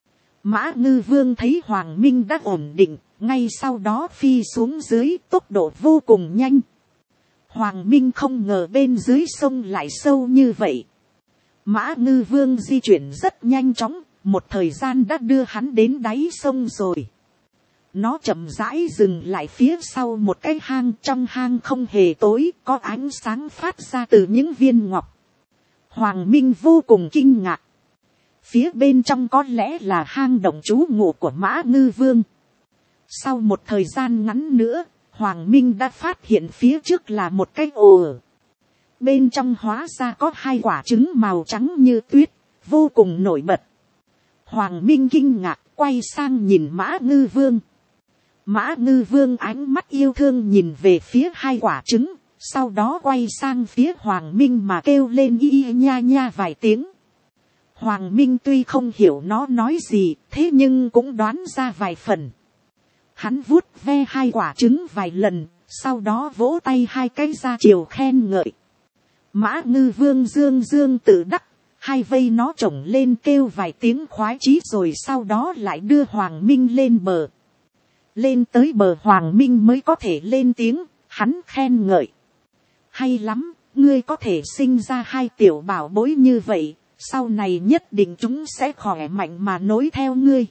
Mã Ngư Vương thấy Hoàng Minh đã ổn định, ngay sau đó phi xuống dưới tốc độ vô cùng nhanh. Hoàng Minh không ngờ bên dưới sông lại sâu như vậy. Mã Ngư Vương di chuyển rất nhanh chóng, một thời gian đã đưa hắn đến đáy sông rồi. Nó chậm rãi dừng lại phía sau một cái hang, trong hang không hề tối, có ánh sáng phát ra từ những viên ngọc. Hoàng Minh vô cùng kinh ngạc. Phía bên trong có lẽ là hang động trú ngụ của Mã Ngư Vương. Sau một thời gian ngắn nữa, Hoàng Minh đã phát hiện phía trước là một cái ổ. Bên trong hóa ra có 2 quả trứng màu trắng như tuyết, vô cùng nổi bật. Hoàng Minh kinh ngạc quay sang nhìn Mã Ngư Vương. Mã Ngư Vương ánh mắt yêu thương nhìn về phía 2 quả trứng, sau đó quay sang phía Hoàng Minh mà kêu lên y nha nha vài tiếng. Hoàng Minh tuy không hiểu nó nói gì, thế nhưng cũng đoán ra vài phần. Hắn vuốt ve hai quả trứng vài lần, sau đó vỗ tay hai cái ra chiều khen ngợi. Mã Ngư Vương dương dương tự đắc, hai vây nó trồng lên kêu vài tiếng khoái chí rồi sau đó lại đưa Hoàng Minh lên bờ. Lên tới bờ Hoàng Minh mới có thể lên tiếng, hắn khen ngợi. Hay lắm, ngươi có thể sinh ra hai tiểu bảo bối như vậy, sau này nhất định chúng sẽ khỏe mạnh mà nối theo ngươi.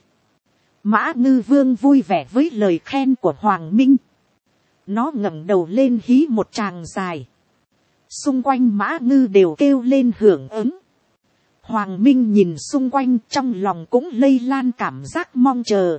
Mã Ngư Vương vui vẻ với lời khen của Hoàng Minh. Nó ngẩng đầu lên hí một tràng dài. Xung quanh Mã Ngư đều kêu lên hưởng ứng. Hoàng Minh nhìn xung quanh trong lòng cũng lây lan cảm giác mong chờ.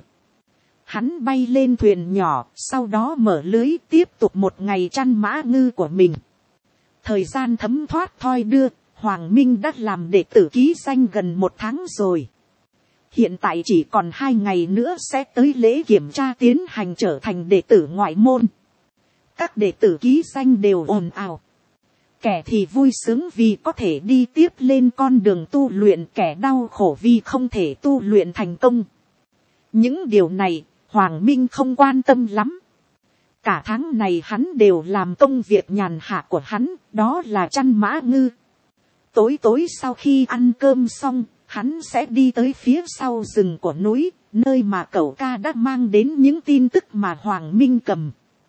Hắn bay lên thuyền nhỏ, sau đó mở lưới tiếp tục một ngày chăn Mã Ngư của mình. Thời gian thấm thoát thoi đưa, Hoàng Minh đã làm đệ tử ký danh gần 1 tháng rồi. Hiện tại chỉ còn 2 ngày nữa sẽ tới lễ kiểm tra tiến hành trở thành đệ tử ngoại môn. Các đệ tử ký danh đều ồn ào. Kẻ thì vui sướng vì có thể đi tiếp lên con đường tu luyện, kẻ đau khổ vì không thể tu luyện thành công. Những điều này, Hoàng Minh không quan tâm lắm. Cả tháng này hắn đều làm công việc nhàn hạ của hắn, đó là chăn Mã Ngư. Tối sau khi ăn cơm xong, hắn sẽ đi tới phía sau rừng của núi, nơi mà cẩu ca đã mang đến những tin tức mà Hoàng Minh cầm.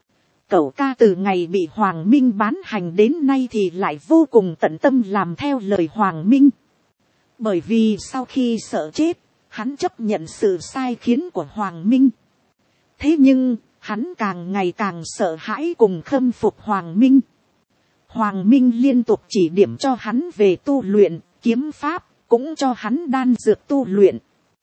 Cẩu ca từ ngày bị Hoàng Minh bán hành đến nay thì lại vô cùng tận tâm làm theo lời Hoàng Minh. Bởi vì sau khi sợ chết, hắn chấp nhận sự sai khiến của Hoàng Minh. Thế nhưng, hắn càng ngày càng sợ hãi cùng khâm phục Hoàng Minh. Hoàng Minh liên tục chỉ điểm cho hắn về tu luyện, kiếm pháp, cũng cho hắn đan dược tu luyện.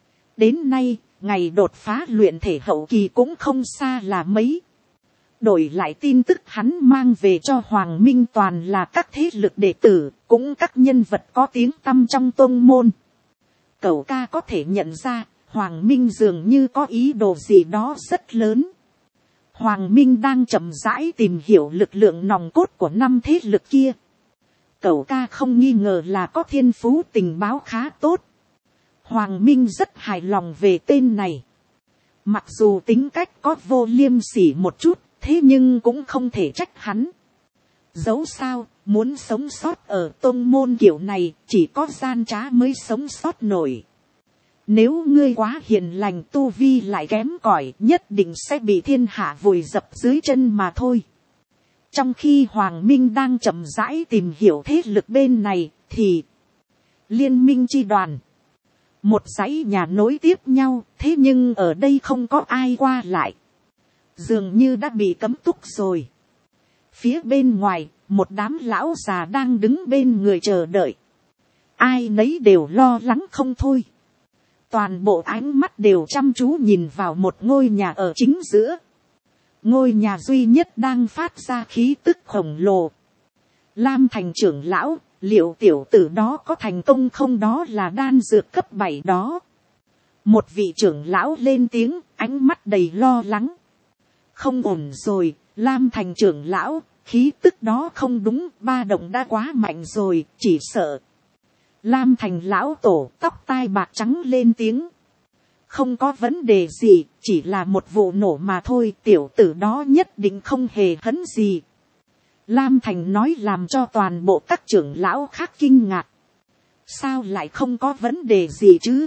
Đến nay, ngày đột phá luyện thể hậu kỳ cũng không xa là mấy. Đổi lại tin tức hắn mang về cho Hoàng Minh toàn là các thế lực đệ tử, cũng các nhân vật có tiếng tăm trong tông môn. Cẩu ca có thể nhận ra, Hoàng Minh dường như có ý đồ gì đó rất lớn. Hoàng Minh đang chậm rãi tìm hiểu lực lượng nòng cốt của 5 thế lực kia. Cẩu ca không nghi ngờ là có thiên phú tình báo khá tốt. Hoàng Minh rất hài lòng về tên này. Mặc dù tính cách có vô liêm sỉ một chút, thế nhưng cũng không thể trách hắn. Dẫu sao, muốn sống sót ở tôn môn kiểu này, chỉ có gian trá mới sống sót nổi. Nếu ngươi quá hiền lành tu vi lại kém cỏi, nhất định sẽ bị thiên hạ vùi dập dưới chân mà thôi. Trong khi Hoàng Minh đang chậm rãi tìm hiểu thế lực bên này, thì Liên minh chi đoàn. Một dãy nhà nối tiếp nhau, thế nhưng ở đây không có ai qua lại. Dường như đã bị cấm túc rồi. Phía bên ngoài, một đám lão già đang đứng bên người chờ đợi. Ai nấy đều lo lắng không thôi. Toàn bộ ánh mắt đều chăm chú nhìn vào một ngôi nhà ở chính giữa. Ngôi nhà duy nhất đang phát ra khí tức khổng lồ. Lam Thành trưởng lão, liệu tiểu tử đó có thành công không, đó là đan dược cấp 7 đó. Một vị trưởng lão lên tiếng, ánh mắt đầy lo lắng. Không ổn rồi, Lam Thành trưởng lão, khí tức đó không đúng, ba động đã quá mạnh rồi, chỉ sợ. Lam Thành lão tổ tóc tai bạc trắng lên tiếng. Không có vấn đề gì, chỉ là một vụ nổ mà thôi, tiểu tử đó nhất định không hề hấn gì. Lam Thành nói làm cho toàn bộ các trưởng lão khác kinh ngạc. Sao lại không có vấn đề gì chứ?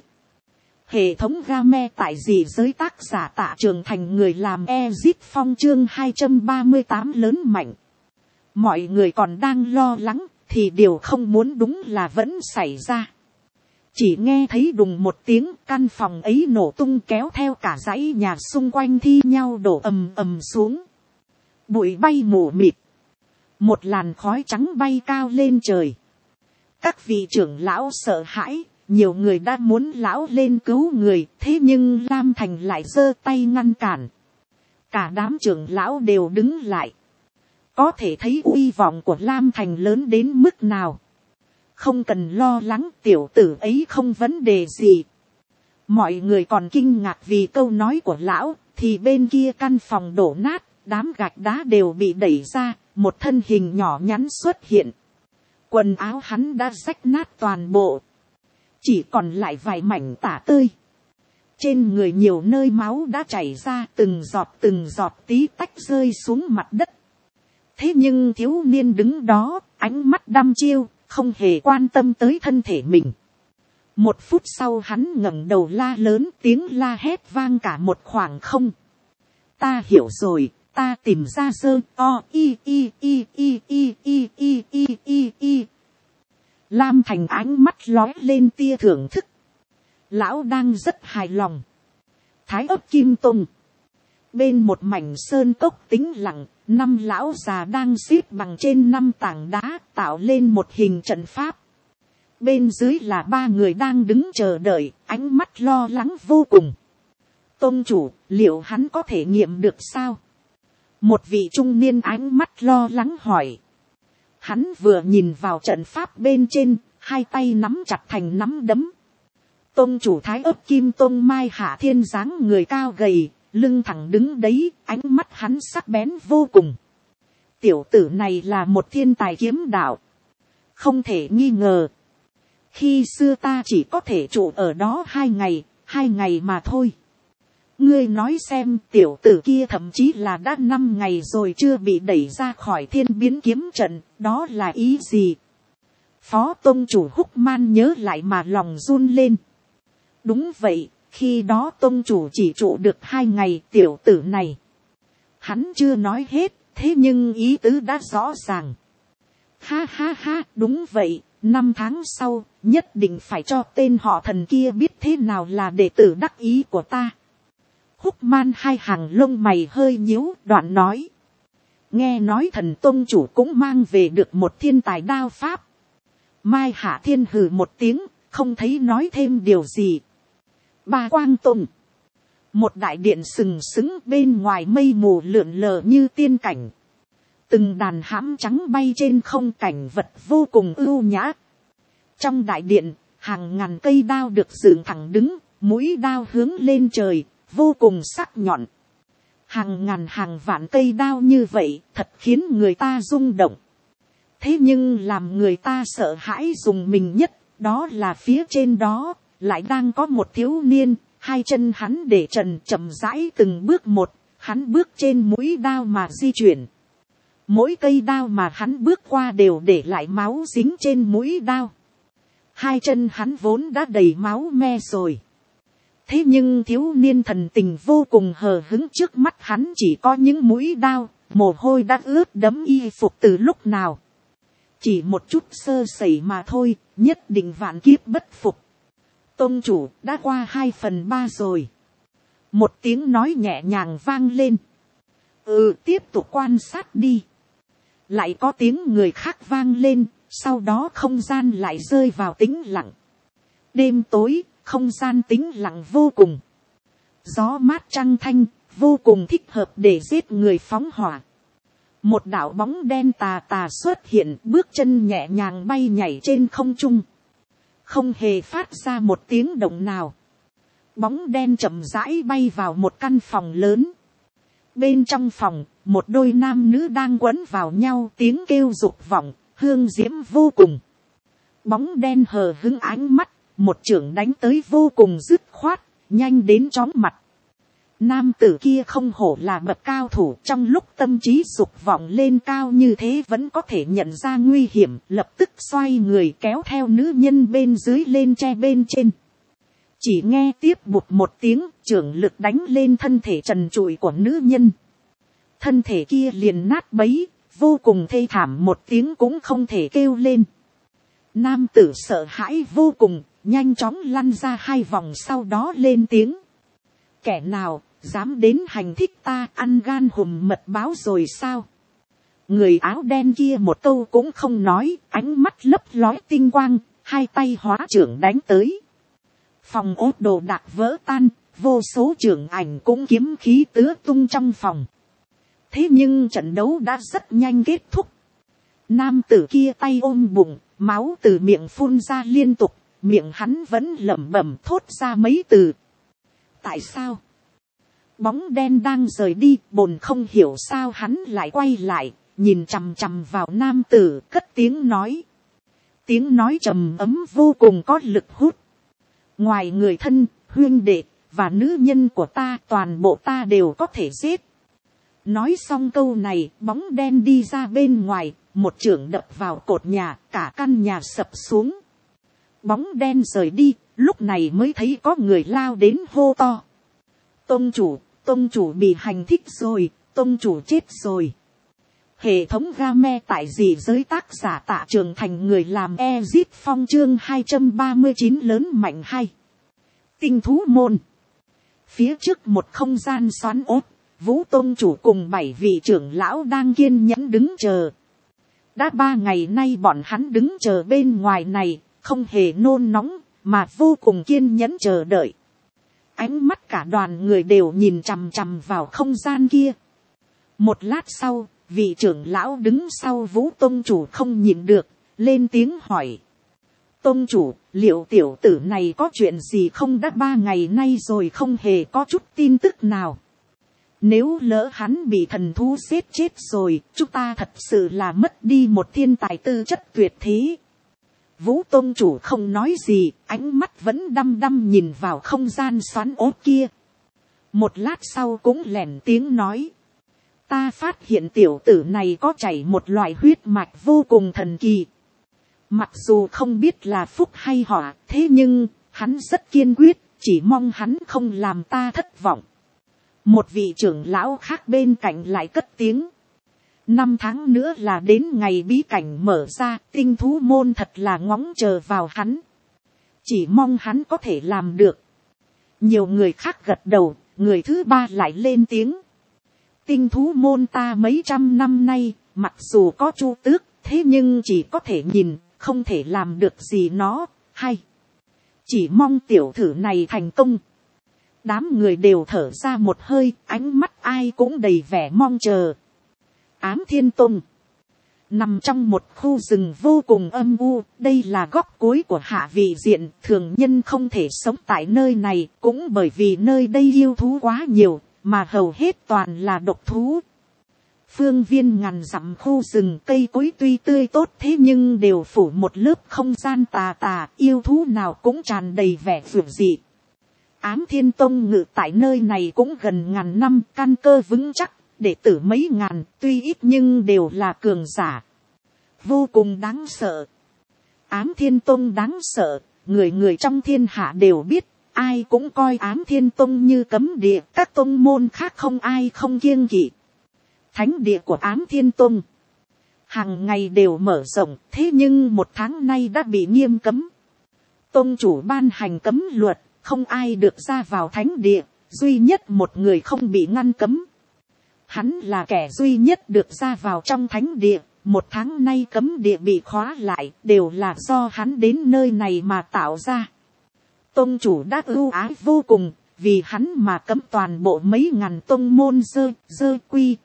Hệ thống game tại gì giới tác giả Tạ Trường Thành người làm Exit Phong chương 238 lớn mạnh. Mọi người còn đang lo lắng, thì điều không muốn đúng là vẫn xảy ra. Chỉ nghe thấy đùng một tiếng, căn phòng ấy nổ tung kéo theo cả dãy nhà xung quanh thi nhau đổ ầm ầm xuống. Bụi bay mù mịt. Một làn khói trắng bay cao lên trời. Các vị trưởng lão sợ hãi, nhiều người đã muốn lão lên cứu người, thế nhưng Lam Thành lại giơ tay ngăn cản. Cả đám trưởng lão đều đứng lại. Có thể thấy uy vọng của Lam Thành lớn đến mức nào. Không cần lo lắng, tiểu tử ấy không vấn đề gì. Mọi người còn kinh ngạc vì câu nói của lão, thì bên kia căn phòng đổ nát, đám gạch đá đều bị đẩy ra, một thân hình nhỏ nhắn xuất hiện. Quần áo hắn đã rách nát toàn bộ, chỉ còn lại vài mảnh tả tơi. Trên người nhiều nơi máu đã chảy ra, từng giọt tí tách rơi xuống mặt đất. Thế nhưng thiếu niên đứng đó, ánh mắt đăm chiêu, không hề quan tâm tới thân thể mình. Một phút sau hắn ngẩng đầu la lớn, tiếng la hét vang cả một khoảng không. Ta hiểu rồi, ta tìm ra dơ o i i i i i i i i i i. Lam Thành ánh mắt lóe lên tia thưởng thức. Lão đang rất hài lòng. Thái ấp Kim Tùng. Bên một mảnh sơn cốc tĩnh lặng, 5 lão già đang xếp bằng trên 5 tảng đá tạo lên một hình trận pháp. Bên dưới là 3 người đang đứng chờ đợi, ánh mắt lo lắng vô cùng. Tông chủ, liệu hắn có thể nghiệm được sao? Một vị trung niên ánh mắt lo lắng hỏi. Hắn vừa nhìn vào trận pháp bên trên, 2 tay nắm chặt thành nắm đấm. Tông chủ Thái ấp Kim Tông Mai Hạ Thiên dáng người cao gầy, lưng thẳng đứng đấy, ánh mắt hắn sắc bén vô cùng. Tiểu tử này là một thiên tài kiếm đạo, không thể nghi ngờ. Khi xưa ta chỉ có thể trụ ở đó 2 ngày mà thôi. Ngươi nói xem, tiểu tử kia thậm chí là đã 5 ngày rồi chưa bị đẩy ra khỏi thiên biến kiếm trận, đó là ý gì? Phó tông chủ Húc Man nhớ lại mà lòng run lên. Đúng vậy, khi đó tông chủ chỉ trụ được 2 ngày, tiểu tử này. Hắn chưa nói hết, thế nhưng ý tứ đã rõ ràng. Ha ha ha, đúng vậy, 5 tháng sau, nhất định phải cho tên họ thần kia biết thế nào là đệ tử đắc ý của ta. Húc Man 2 hàng lông mày hơi nhíu, đoạn nói. Nghe nói thần tông chủ cũng mang về được một thiên tài đao pháp. Mai Hạ Thiên hừ một tiếng, không thấy nói thêm điều gì. Ba Quang Tông. Một đại điện sừng sững bên ngoài mây mù lượn lờ như tiên cảnh. Từng đàn hãm trắng bay trên không, cảnh vật vô cùng ưu nhã. Trong đại điện, hàng ngàn cây đao được dựng thẳng đứng, mũi đao hướng lên trời, vô cùng sắc nhọn. Hàng ngàn hàng vạn cây đao như vậy, thật khiến người ta rung động. Thế nhưng làm người ta sợ hãi dùng mình nhất, đó là phía trên đó, lại đang có một thiếu niên, 2 chân hắn để trần chậm rãi từng bước một, hắn bước trên mũi đao mà di chuyển. Mỗi cây đao mà hắn bước qua đều để lại máu dính trên mũi đao. 2 chân hắn vốn đã đầy máu me rồi. Thế nhưng thiếu niên thần tình vô cùng hờ hững, trước mắt hắn chỉ có những mũi đao, mồ hôi đã ướt đẫm y phục từ lúc nào. Chỉ một chút sơ sẩy mà thôi, nhất định vạn kiếp bất phục. Tông chủ đã qua 2/3 rồi. Một tiếng nói nhẹ nhàng vang lên. Tiếp tục quan sát đi. Lại có tiếng người khác vang lên, sau đó không gian lại rơi vào tĩnh lặng. Đêm tối, không gian tĩnh lặng vô cùng. Gió mát trăng thanh, vô cùng thích hợp để giết người phóng hỏa. Một đạo bóng đen tà tà xuất hiện, bước chân nhẹ nhàng bay nhảy trên không trung. Không hề phát ra một tiếng động nào. Bóng đen chậm rãi bay vào một căn phòng lớn. Bên trong phòng, một đôi nam nữ đang quấn vào nhau, tiếng kêu dục vọng, hương diễm vô cùng. Bóng đen hờ hững ánh mắt, một chưởng đánh tới vô cùng dứt khoát, nhanh đến chóng mặt. Nam tử kia không hổ là bậc cao thủ, trong lúc tâm trí dục vọng lên cao như thế vẫn có thể nhận ra nguy hiểm, lập tức xoay người kéo theo nữ nhân bên dưới lên tre bên trên. Chỉ nghe tiếp bụt một tiếng, chưởng lực đánh lên thân thể trần trụi của nữ nhân. Thân thể kia liền nát bấy, vô cùng thê thảm, một tiếng cũng không thể kêu lên. Nam tử sợ hãi vô cùng, nhanh chóng lăn ra 2 vòng, sau đó lên tiếng. Kẻ nào dám đến hành thích ta, ăn gan hùm mật báo rồi sao? Người áo đen kia một câu cũng không nói, ánh mắt lấp lói tinh quang, 2 tay hóa chưởng đánh tới. Phòng ốt đồ đạc vỡ tan, vô số chưởng ảnh cũng kiếm khí tứ tung trong phòng. Thế nhưng trận đấu đã rất nhanh kết thúc. Nam tử kia tay ôm bụng, máu từ miệng phun ra liên tục, miệng hắn vẫn lẩm bẩm thốt ra mấy từ. Tại sao? Bóng đen đang rời đi, bồn không hiểu sao hắn lại quay lại, nhìn chằm chằm vào nam tử, cất tiếng nói. Tiếng nói trầm ấm vô cùng có lực hút. Ngoài người thân, huynh đệ và nữ nhân của ta, toàn bộ ta đều có thể giết. Nói xong câu này, bóng đen đi ra bên ngoài, một chưởng đập vào cột nhà, cả căn nhà sập xuống. Bóng đen rời đi, lúc này mới thấy có người lao đến hô to. Tông chủ bị hành thích rồi, tông chủ chết rồi. Hệ thống game tại dị giới tác giả Tạ Trường Thành, người làm Ezit Phong, chương 239 lớn mạnh hay. Tinh thú môn. Phía trước một không gian xoắn ốt, Vũ tông chủ cùng 7 vị trưởng lão đang kiên nhẫn đứng chờ. Đã 3 ngày nay bọn hắn đứng chờ bên ngoài này, không hề nôn nóng, mà vô cùng kiên nhẫn chờ đợi. Ánh mắt cả đoàn người đều nhìn chằm chằm vào không gian kia. Một lát sau, vị trưởng lão đứng sau Vũ tông chủ không nhịn được, lên tiếng hỏi. Tông chủ, liệu tiểu tử này có chuyện gì không, đã 3 ngày nay rồi không hề có chút tin tức nào. Nếu lỡ hắn bị thần thú giết chết rồi, chúng ta thật sự là mất đi một thiên tài tư chất tuyệt thế. Vũ tông chủ không nói gì, ánh mắt vẫn đăm đăm nhìn vào không gian xoắn ốt kia. Một lát sau cũng lẻn tiếng nói. Ta phát hiện tiểu tử này có chảy một loại huyết mạch vô cùng thần kỳ. Mặc dù không biết là phúc hay họa, thế nhưng hắn rất kiên quyết, chỉ mong hắn không làm ta thất vọng. Một vị trưởng lão khác bên cạnh lại cất tiếng. 5 tháng nữa là đến ngày bí cảnh mở ra, tinh thú môn thật là ngóng chờ vào hắn. Chỉ mong hắn có thể làm được. Nhiều người khác gật đầu, người thứ ba lại lên tiếng. Tinh thú môn ta mấy trăm năm nay, mặc dù có Chu Tước, thế nhưng chỉ có thể nhìn, không thể làm được gì nó, hay. Chỉ mong tiểu thử này thành công. Đám người đều thở ra một hơi, ánh mắt ai cũng đầy vẻ mong chờ. Ám Thiên Tông nằm trong một khu rừng vô cùng âm u, đây là góc cuối của hạ vị diện, thường nhân không thể sống tại nơi này, cũng bởi vì nơi đây yêu thú quá nhiều, mà hầu hết toàn là độc thú. Phương viên ngàn dặm khu rừng, cây cối tuy tươi tốt thế nhưng đều phủ một lớp không gian tà tà, yêu thú nào cũng tràn đầy vẻ vượt dị. Ám Thiên Tông ngự tại nơi này cũng gần ngàn năm, căn cơ vững chắc, đệ tử mấy ngàn, tuy ít nhưng đều là cường giả. Vô cùng đáng sợ. Ám Thiên Tông đáng sợ, người người trong thiên hạ đều biết, ai cũng coi Ám Thiên Tông như cấm địa, các tông môn khác không ai không kiêng kỵ. Thánh địa của Ám Thiên Tông hàng ngày đều mở rộng, thế nhưng 1 tháng nay đã bị nghiêm cấm. Tông chủ ban hành cấm luật, không ai được ra vào thánh địa, duy nhất một người không bị ngăn cấm. Hắn là kẻ duy nhất được ra vào trong thánh địa, 1 tháng nay cấm địa bị khóa lại, đều là do hắn đến nơi này mà tạo ra. Tông chủ đã ưu ái vô cùng, vì hắn mà cấm toàn bộ mấy ngàn tông môn dơ quy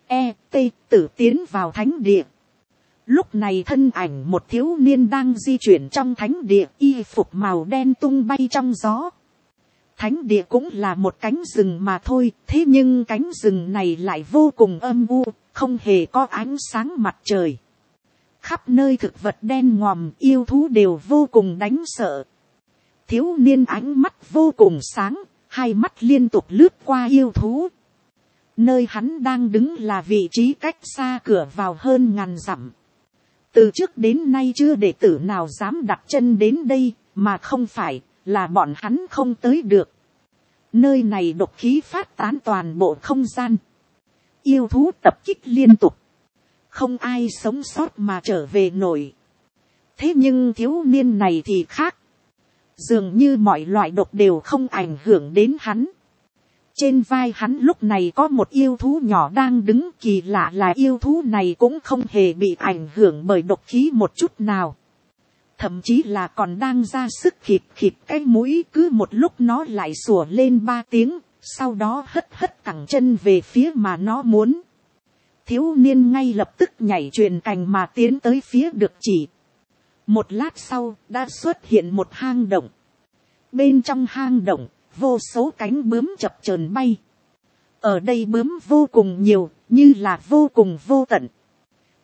tử tiến vào thánh địa. Lúc này thân ảnh một thiếu niên đang di chuyển trong thánh địa, y phục màu đen tung bay trong gió. Thánh địa cũng là một cánh rừng mà thôi, thế nhưng cánh rừng này lại vô cùng âm u, không hề có ánh sáng mặt trời. Khắp nơi thực vật đen ngòm, yêu thú đều vô cùng đáng sợ. Thiếu niên ánh mắt vô cùng sáng, hai mắt liên tục lướt qua yêu thú. Nơi hắn đang đứng là vị trí cách xa cửa vào hơn ngàn dặm. Từ trước đến nay chưa đệ tử nào dám đặt chân đến đây, mà không phải là bọn hắn không tới được. Nơi này độc khí phát tán toàn bộ không gian. Yêu thú tập kích liên tục. Không ai sống sót mà trở về nổi. Thế nhưng thiếu niên này thì khác. Dường như mọi loại độc đều không ảnh hưởng đến hắn. Trên vai hắn lúc này có một yêu thú nhỏ đang đứng, kỳ lạ là yêu thú này cũng không hề bị ảnh hưởng bởi độc khí một chút nào. Thậm chí là còn đang ra sức khịt cái mũi, cứ một lúc nó lại sủa lên 3 tiếng, sau đó hất cẳng chân về phía mà nó muốn. Thiếu niên ngay lập tức nhảy chuyền cành mà tiến tới phía được chỉ. Một lát sau đã xuất hiện một hang động. Bên trong hang động, vô số cánh bướm chập chờn bay. Ở đây bướm vô cùng nhiều, như là vô cùng vô tận.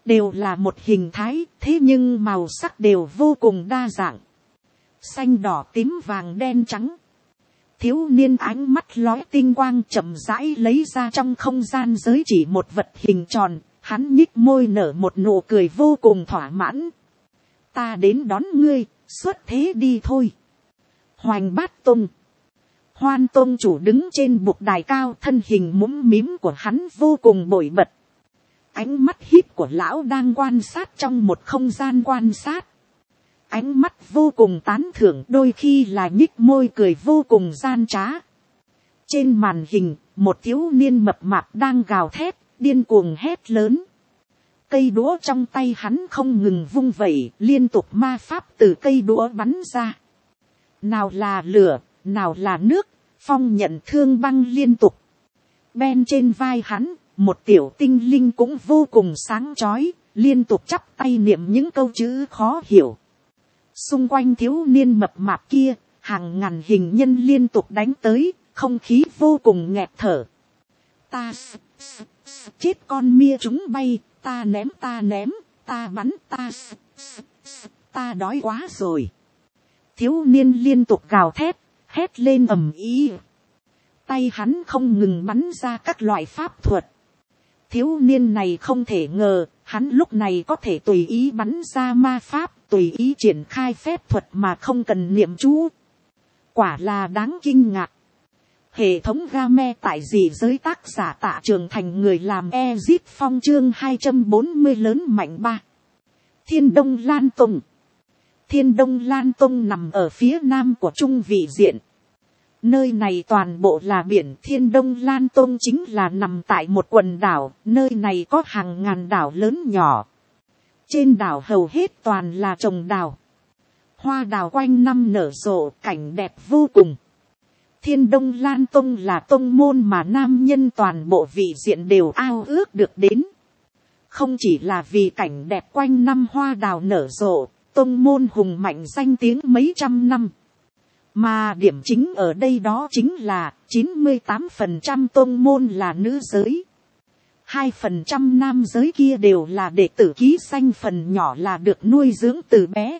đều là một hình thái, thế nhưng màu sắc đều vô cùng đa dạng, xanh đỏ tím vàng đen trắng. Thiếu niên ánh mắt lóe tinh quang, chậm rãi lấy ra trong không gian giới chỉ một vật hình tròn, hắn nhích môi nở một nụ cười vô cùng thỏa mãn. Ta đến đón ngươi, xuất thế đi thôi. Hoành Bát Tông. Hoan Tông chủ đứng trên bục đài cao, thân hình mũm mĩm của hắn vô cùng bội bật. Ánh mắt híp của lão đang quan sát trong một không gian quan sát. Ánh mắt vô cùng tán thưởng, đôi khi là nhích môi cười vô cùng gian trá. Trên màn hình, một thiếu niên mập mạp đang gào thét, điên cuồng hét lớn. Cây đũa trong tay hắn không ngừng vung vẩy, liên tục ma pháp từ cây đũa bắn ra. Nào là lửa, nào là nước, phong nhận thương băng liên tục. Bên trên vai hắn, một tiểu tinh linh cũng vô cùng sáng chói, liên tục chắp tay niệm những câu chữ khó hiểu. Xung quanh thiếu niên mập mạp kia, hàng ngàn hình nhân liên tục đánh tới, không khí vô cùng nghẹt thở. Ta chết con mia chúng bay, ta ném, ta bắn, ta đói quá rồi. Thiếu niên liên tục gào thét, hét lên ầm ĩ. Tay hắn không ngừng bắn ra các loại pháp thuật. Thiếu niên này không thể ngờ, hắn lúc này có thể tùy ý bắn ra ma pháp, tùy ý triển khai phép thuật mà không cần niệm chú. Quả là đáng kinh ngạc. Hệ thống game tại dị giới, tác giả Tạ Trường Thành, người làm Ezit Phong, chương 240 lớn mạnh 3. Thiên Đông Lan Tông. Thiên Đông Lan Tông nằm ở phía nam của Trung Vị Diện. Nơi này toàn bộ là biển. Thiên Đông Lan Tông chính là nằm tại một quần đảo, nơi này có hàng ngàn đảo lớn nhỏ. Trên đảo hầu hết toàn là trồng đào. Hoa đào quanh năm nở rộ, cảnh đẹp vô cùng. Thiên Đông Lan Tông là tông môn mà nam nhân toàn bộ vị diện đều ao ước được đến. Không chỉ là vì cảnh đẹp quanh năm hoa đào nở rộ, tông môn hùng mạnh danh tiếng mấy trăm năm. Mà điểm chính ở đây đó chính là 98% tông môn là nữ giới. 2% nam giới kia đều là đệ tử ký danh, phần nhỏ là được nuôi dưỡng từ bé.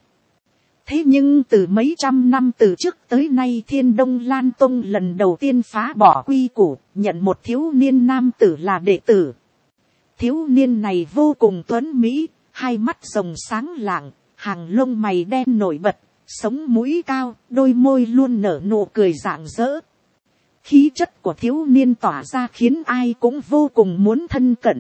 Thế nhưng từ mấy trăm năm từ trước tới nay, Thiên Đông Lan Tông lần đầu tiên phá bỏ quy củ, nhận một thiếu niên nam tử là đệ tử. Thiếu niên này vô cùng tuấn mỹ, hai mắt rồng sáng lạng, hàng lông mày đen nổi bật, sống mũi cao, đôi môi luôn nở nụ cười rạng rỡ. Khí chất của thiếu niên tỏa ra khiến ai cũng vô cùng muốn thân cận.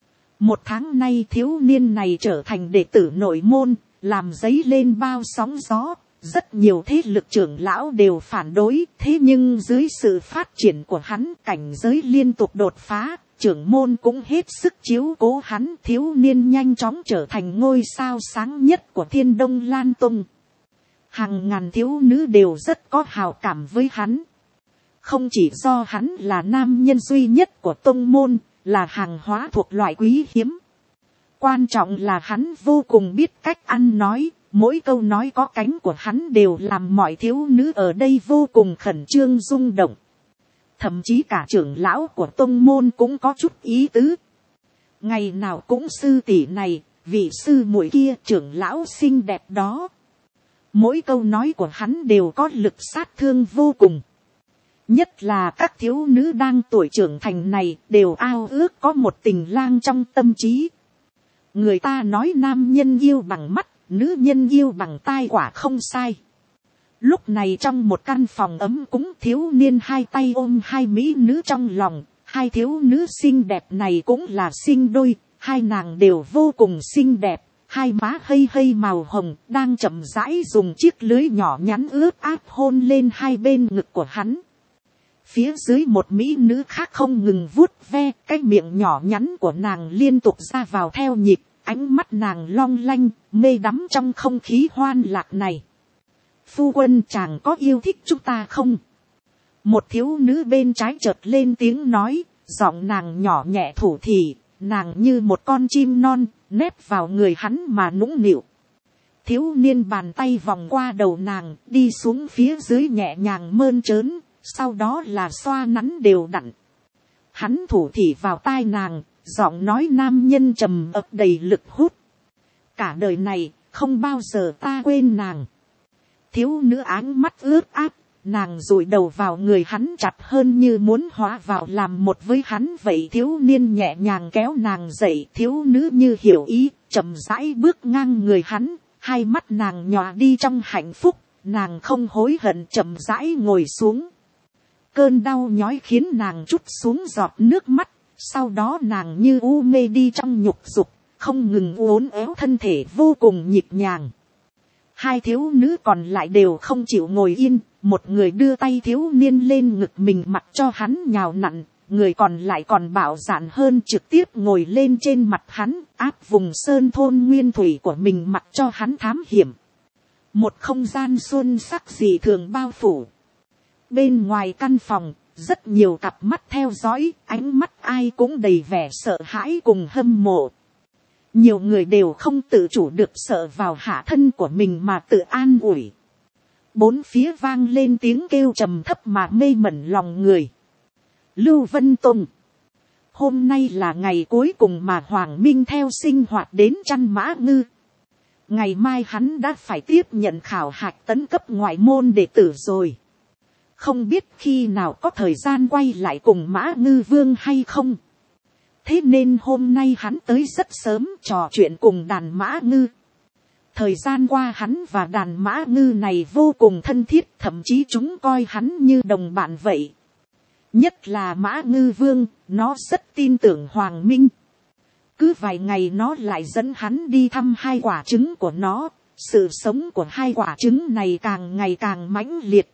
Một tháng nay thiếu niên này trở thành đệ tử nội môn, làm dấy lên bao sóng gió. Rất nhiều thế lực trưởng lão đều phản đối, thế nhưng dưới sự phát triển của hắn, cảnh giới liên tục đột phá, trưởng môn cũng hết sức chiếu cố hắn. Thiếu niên nhanh chóng trở thành ngôi sao sáng nhất của Thiên Đông Lan Tông. Hàng ngàn thiếu nữ đều rất có hào cảm với hắn. Không chỉ do hắn là nam nhân duy nhất của tông môn, là hàng hóa thuộc loại quý hiếm. Quan trọng là hắn vô cùng biết cách ăn nói, mỗi câu nói có cánh của hắn đều làm mọi thiếu nữ ở đây vô cùng khẩn trương rung động. Thậm chí cả trưởng lão của tông môn cũng có chút ý tứ. Ngày nào cũng sư tỷ này, vị sư muội kia, trưởng lão xinh đẹp đó. Mỗi câu nói của hắn đều có lực sát thương vô cùng. Nhất là các thiếu nữ đang tuổi trưởng thành này đều ao ước có một tình lang trong tâm trí. Người ta nói nam nhân yêu bằng mắt, nữ nhân yêu bằng tai, quả không sai. Lúc này trong một căn phòng ấm cúng, thiếu niên hai tay ôm hai mỹ nữ trong lòng. Hai thiếu nữ xinh đẹp này cũng là sinh đôi, hai nàng đều vô cùng xinh đẹp. Hai má hây hây màu hồng đang chậm rãi dùng chiếc lưới nhỏ nhắn ướt át hôn lên hai bên ngực của hắn. Phía dưới một mỹ nữ khác không ngừng vuốt ve, cái miệng nhỏ nhắn của nàng liên tục ra vào theo nhịp, ánh mắt nàng long lanh, mê đắm trong không khí hoan lạc này. Phu quân, chàng có yêu thích chúng ta không? Một thiếu nữ bên trái chợt lên tiếng nói, giọng nàng nhỏ nhẹ thủ thỉ, nàng như một con chim non, nép vào người hắn mà nũng nịu. Thiếu niên bàn tay vòng qua đầu nàng, đi xuống phía dưới nhẹ nhàng mơn trớn, sau đó là xoa nắn đều đặn. Hắn thủ thỉ vào tai nàng, giọng nói nam nhân trầm ập đầy lực hút. Cả đời này, không bao giờ ta quên nàng. Thiếu nữ áng mắt ướt át, nàng dụi đầu vào người hắn chặt hơn như muốn hóa vào làm một với hắn vậy. Thiếu niên nhẹ nhàng kéo nàng dậy, thiếu nữ như hiểu ý, chậm rãi bước ngang người hắn, hai mắt nàng nhòa đi trong hạnh phúc, nàng không hối hận chậm rãi ngồi xuống. Cơn đau nhói khiến nàng trút xuống giọt nước mắt, sau đó nàng như u mê đi trong nhục dục, không ngừng uốn éo thân thể vô cùng nhịp nhàng. Hai thiếu nữ còn lại đều không chịu ngồi yên, một người đưa tay thiếu niên lên ngực mình mặc cho hắn nhào nặn, người còn lại còn bảo dạn hơn trực tiếp ngồi lên trên mặt hắn, áp vùng sơn thôn nguyên thủy của mình mặc cho hắn thám hiểm. Một không gian xuân sắc dị thường bao phủ. Bên ngoài căn phòng, rất nhiều cặp mắt theo dõi, ánh mắt ai cũng đầy vẻ sợ hãi cùng hâm mộ. Nhiều người đều không tự chủ được sợ vào hạ thân của mình mà tự an ủi. Bốn phía vang lên tiếng kêu trầm thấp mà mê mẩn lòng người. Lưu Vân Tùng. Hôm nay là ngày cuối cùng mà Hoàng Minh theo sinh hoạt đến Chăn Mã Ngư. Ngày mai hắn đã phải tiếp nhận khảo hạch tấn cấp ngoại môn đệ tử rồi. Không biết khi nào có thời gian quay lại cùng Mã Ngư Vương hay không. Thế nên hôm nay hắn tới rất sớm trò chuyện cùng đàn Mã Ngư. Thời gian qua hắn và đàn Mã Ngư này vô cùng thân thiết, thậm chí chúng coi hắn như đồng bạn vậy. Nhất là Mã Ngư Vương, nó rất tin tưởng Hoàng Minh. Cứ vài ngày nó lại dẫn hắn đi thăm hai quả trứng của nó, sự sống của hai quả trứng này càng ngày càng mãnh liệt.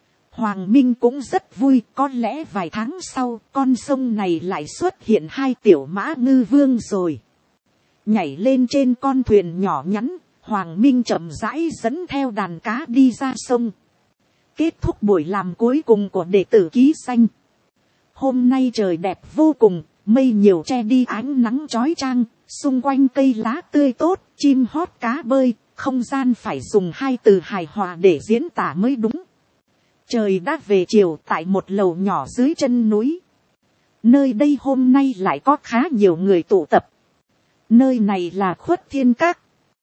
Hoàng Minh cũng rất vui, có lẽ vài tháng sau con sông này lại xuất hiện hai tiểu Mã Ngư Vương rồi. Nhảy lên trên con thuyền nhỏ nhắn, Hoàng Minh chậm rãi dẫn theo đàn cá đi ra sông. Kết thúc buổi làm cuối cùng của đệ tử ký danh. Hôm nay trời đẹp vô cùng, mây nhiều che đi ánh nắng chói chang, xung quanh cây lá tươi tốt, chim hót cá bơi, không gian phải dùng hai từ hài hòa để diễn tả mới đúng. Trời đã về chiều tại một lầu nhỏ dưới chân núi. Nơi đây hôm nay lại có khá nhiều người tụ tập. Nơi này là Khuất Thiên Các.